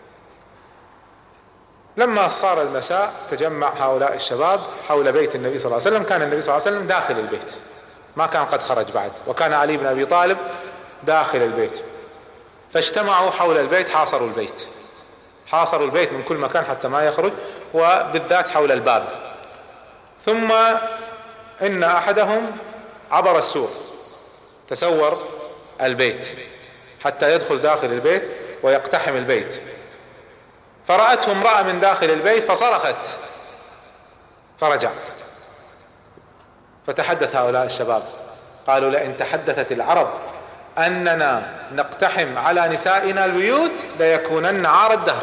لما صار المساء تجمع هؤلاء الشباب حول بيت النبي صلى الله عليه وسلم. كان النبي صلى الله عليه وسلم داخل البيت، ما كان قد خرج بعد، وكان علي بن أبي طالب داخل البيت. فاجتمعوا حول البيت، حاصروا البيت من كل مكان حتى ما يخرج، وبالذات حول الباب. ثم إن أحدهم عبر السور، تسور البيت حتى يدخل داخل البيت ويقتحم البيت، فرأته امرأة من داخل البيت فصرخت، فرجع. فتحدث هؤلاء الشباب، قالوا: لئن تحدثت العرب أننا نقتحم على نسائنا البيوت ليكونن عار الدهر.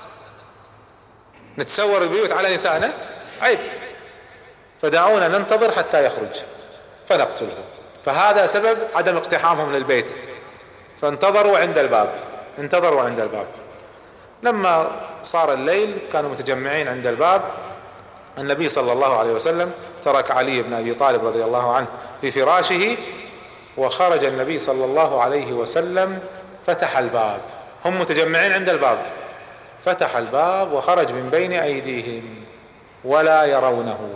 نتسور البيوت على نسائنا عيب، فدعونا ننتظر حتى يخرج فنقتله. فهذا سبب عدم اقتحامهم للبيت، فانتظروا عند الباب. لما صار الليل كانوا متجمعين عند الباب. النبي صلى الله عليه وسلم ترك علي بن أبي طالب رضي الله عنه في فراشه، وخرج النبي صلى الله عليه وسلم فتح الباب. هم متجمعين عند الباب، فتح الباب وخرج من بين أيديهم ولا يرونه.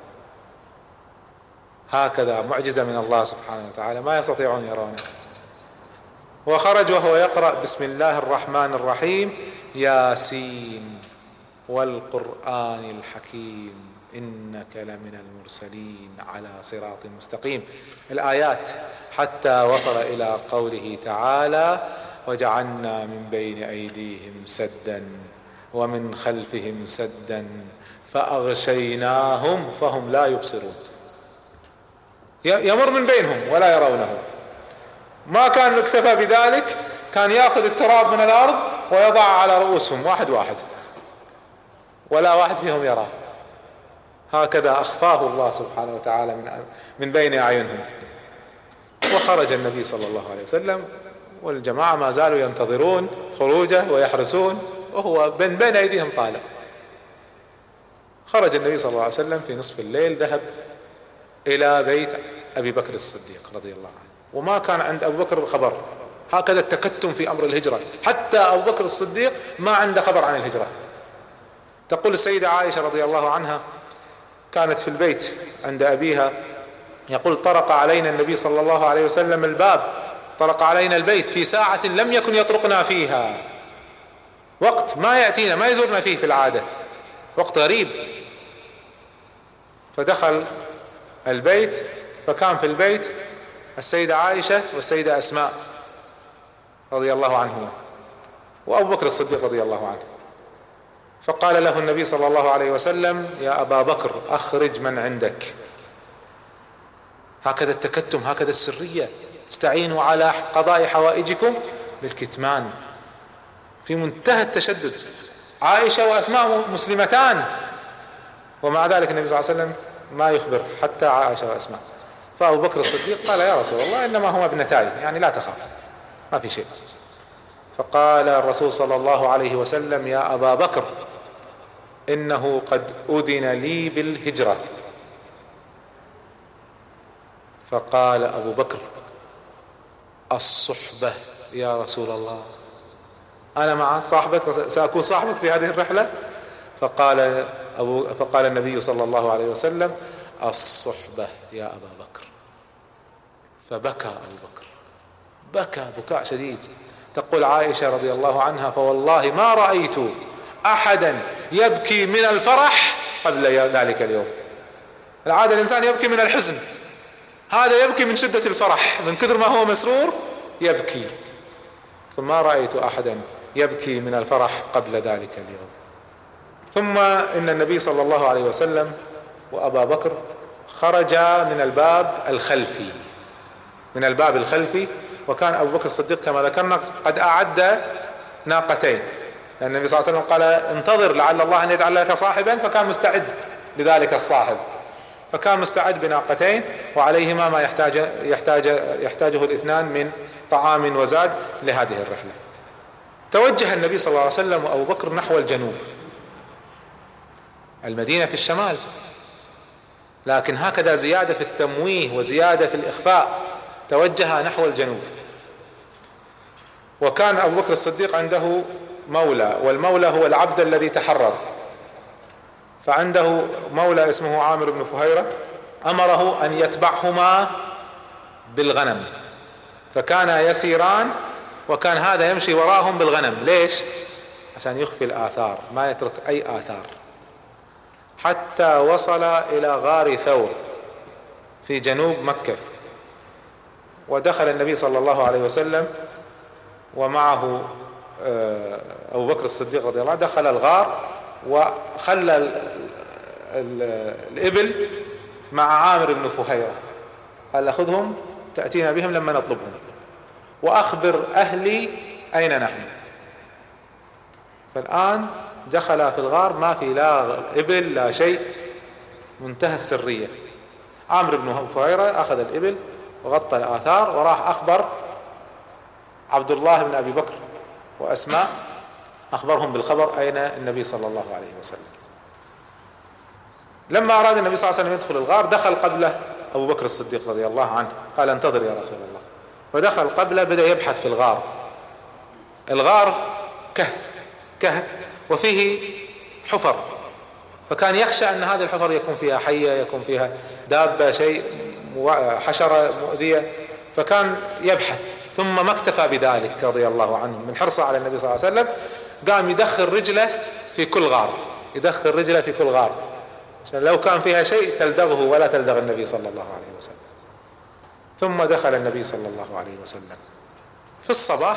هكذا معجزة من الله سبحانه وتعالى، ما يستطيعون يرونه. وخرج وهو يقرأ بسم الله الرحمن الرحيم ياسين والقرآن الحكيم إنك لمن المرسلين على صراط مستقيم، الآيات، حتى وصل إلى قوله تعالى وجعلنا من بين أيديهم سدا ومن خلفهم سدا فأغشيناهم فهم لا يبصرون. يمر من بينهم ولا يرونه. ما كان اكتفى بذلك، كان يأخذ التراب من الأرض ويضع على رؤوسهم واحد واحد، ولا واحد فيهم يراه. هكذا أخفاه الله سبحانه وتعالى من بين أعينهم. وخرج النبي صلى الله عليه وسلم والجماعة ما زالوا ينتظرون خروجه ويحرسون، وهو من بين أيديهم طالع. خرج النبي صلى الله عليه وسلم في نصف الليل، ذهب إلى بيت أبي بكر الصديق رضي الله عنه، وما كان عند أبو بكر خبر. هكذا التكتم في أمر الهجرة، حتى أبو بكر الصديق ما عنده خبر عن الهجرة. تقول السيدة عائشة رضي الله عنها كانت في البيت عند أبيها، يقول طرق علينا النبي صلى الله عليه وسلم الباب، طرق علينا البيت في ساعة لم يكن يطرقنا فيها، وقت ما يأتينا ما يزورنا فيه في العادة، وقت غريب. فدخل البيت، فكان في البيت السيدة عائشة والسيدة أسماء رضي الله عنهما وأبو بكر الصديق رضي الله عنه. فقال له النبي صلى الله عليه وسلم يا أبا بكر أخرج من عندك. هكذا التكتم، هكذا السرية. استعينوا على قضاء حوائجكم بالكتمان، في منتهى التشدد. عائشة وأسماء مسلمتان، ومع ذلك النبي صلى الله عليه وسلم ما يخبر حتى عائشة وأسماء. فأبو بكر الصديق قال يا رسول الله إنما هما ابنتاي، يعني لا تخاف، ما في شيء. فقال الرسول صلى الله عليه وسلم يا أبا بكر إنه قد أذن لي بالهجرة. فقال أبو بكر الصحبة يا رسول الله، أنا معك صاحبك، سأكون صاحبك في هذه الرحلة. فقال النبي صلى الله عليه وسلم الصحبة يا أبا بكر. فبكى أبو بكر، بكى بكاء شديد. تقول عائشة رضي الله عنها فوالله ما رأيت أحدا يبكي من الفرح قبل ذلك اليوم. العادة الإنسان يبكي من الحزن، هذا يبكي من شدة الفرح، من كثر ما هو مسرور يبكي. فما رأيت أحدا يبكي من الفرح قبل ذلك اليوم. ثم إن النبي صلى الله عليه وسلم وأبا بكر خرجا من الباب الخلفي، وكان أبو بكر الصديق كما ذكرنا قد أعد ناقتين، لأن النبي صلى الله عليه وسلم قال انتظر لعل الله أن يجعل لك صاحبا، فكان مستعد لذلك الصاحب، فكان مستعد بناقتين وعليهما ما يحتاجه الاثنان من طعام وزاد لهذه الرحلة. توجه النبي صلى الله عليه وسلم وأبو بكر نحو الجنوب. المدينة في الشمال، لكن هكذا زيادة في التمويه وزيادة في الإخفاء، توجه نحو الجنوب. وكان أبو بكر الصديق عنده مولى، والمولى هو العبد الذي تحرر، فعنده مولى اسمه عامر بن فهيرة، أمره أن يتبعهما بالغنم، فكان يسيران وكان هذا يمشي وراهم بالغنم. ليش؟ عشان يخفي الآثار، ما يترك أي آثار، حتى وصل إلى غار ثور في جنوب مكة. ودخل النبي صلى الله عليه وسلم ومعه أبو بكر الصديق رضي الله عنه، دخل الغار وخلى الإبل مع عامر بن فهيرة، قال أخذهم تأتينا بهم لما نطلبهم. وأخبر أهلي أين نحن. فالآن دخل في الغار ما في لا إبل لا شيء، منتهى السرية. عامر بن فهيرة أخذ الإبل وغطى الآثار وراح أخبر عبد الله بن أبي بكر وأسماء، أخبرهم بالخبر أين النبي صلى الله عليه وسلم. لما أراد النبي صلى الله عليه وسلم يدخل الغار دخل قبله أبو بكر الصديق رضي الله عنه، قال انتظر يا رسول الله. ودخل قبله، بدأ يبحث في الغار. الغار كهف وفيه حفر، فكان يخشى أن هذه الحفر يكون فيها حية، يكون فيها دابة، شيء حشرة مؤذية، فكان يبحث. ثم ما اكتفى بذلك رضي الله عنه من حرصه على النبي صلى الله عليه وسلم، قام يدخل رجله في كل غار، يدخل رجله في كل غار عشان لو كان فيها شيء تلدغه ولا تلدغ النبي صلى الله عليه وسلم. ثم دخل النبي صلى الله عليه وسلم. في الصباح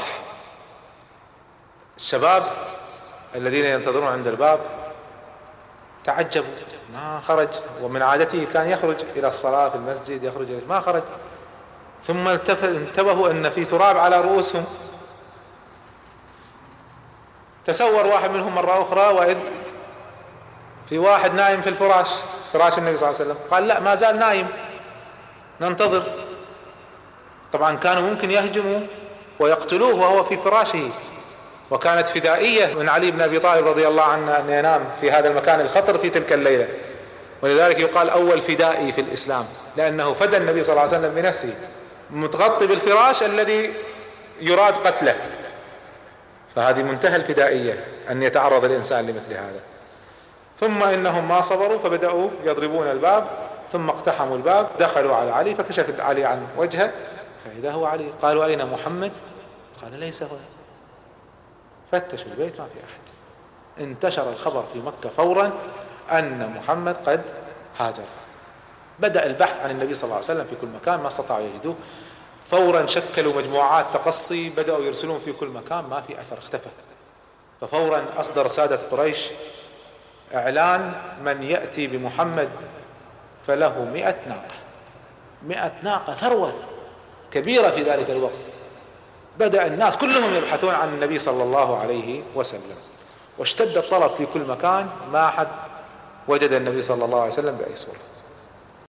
الشباب الذين ينتظرون عند الباب تعجبوا، ما خرج، ومن عادته كان يخرج إلى الصلاة في المسجد، يخرج ما خرج. ثم انتبهوا أن في تراب على رؤوسهم. تصور واحد منهم مرة أخرى وإذ في واحد نايم في فراش النبي صلى الله عليه وسلم، قال لا ما زال نايم ننتظر. طبعا كانوا ممكن يهجموا ويقتلوه وهو في فراشه، وكانت فدائية من علي بن أبي طالب رضي الله عنه أن ينام في هذا المكان الخطر في تلك الليلة، ولذلك يقال أول فدائي في الإسلام، لأنه فدى النبي صلى الله عليه وسلم بنفسه متغطي بالفراش الذي يراد قتله. فهذه منتهى الفدائية أن يتعرض الإنسان لمثل هذا. ثم إنهم ما صبروا فبدأوا يضربون الباب، ثم اقتحموا الباب، دخلوا على علي، فكشف علي عن وجهه فإذا هو علي. قالوا أين محمد؟ قال ليس هو. فتشوا البيت ما في أحد. انتشر الخبر في مكة فورا أن محمد قد هاجر. بدأ البحث عن النبي صلى الله عليه وسلم في كل مكان، ما استطاعوا يجدوه. فورا شكلوا مجموعات تقصي، بدأوا يرسلون في كل مكان، ما في أثر، اختفى. ففورا أصدر سادة قريش إعلان من يأتي بمحمد فله 100 ناقة. 100 ناقة ثروة كبيرة في ذلك الوقت. بدأ الناس كلهم يبحثون عن النبي صلى الله عليه وسلم، واشتد الطلب في كل مكان، ما أحد وجد النبي صلى الله عليه وسلم بأي صورة.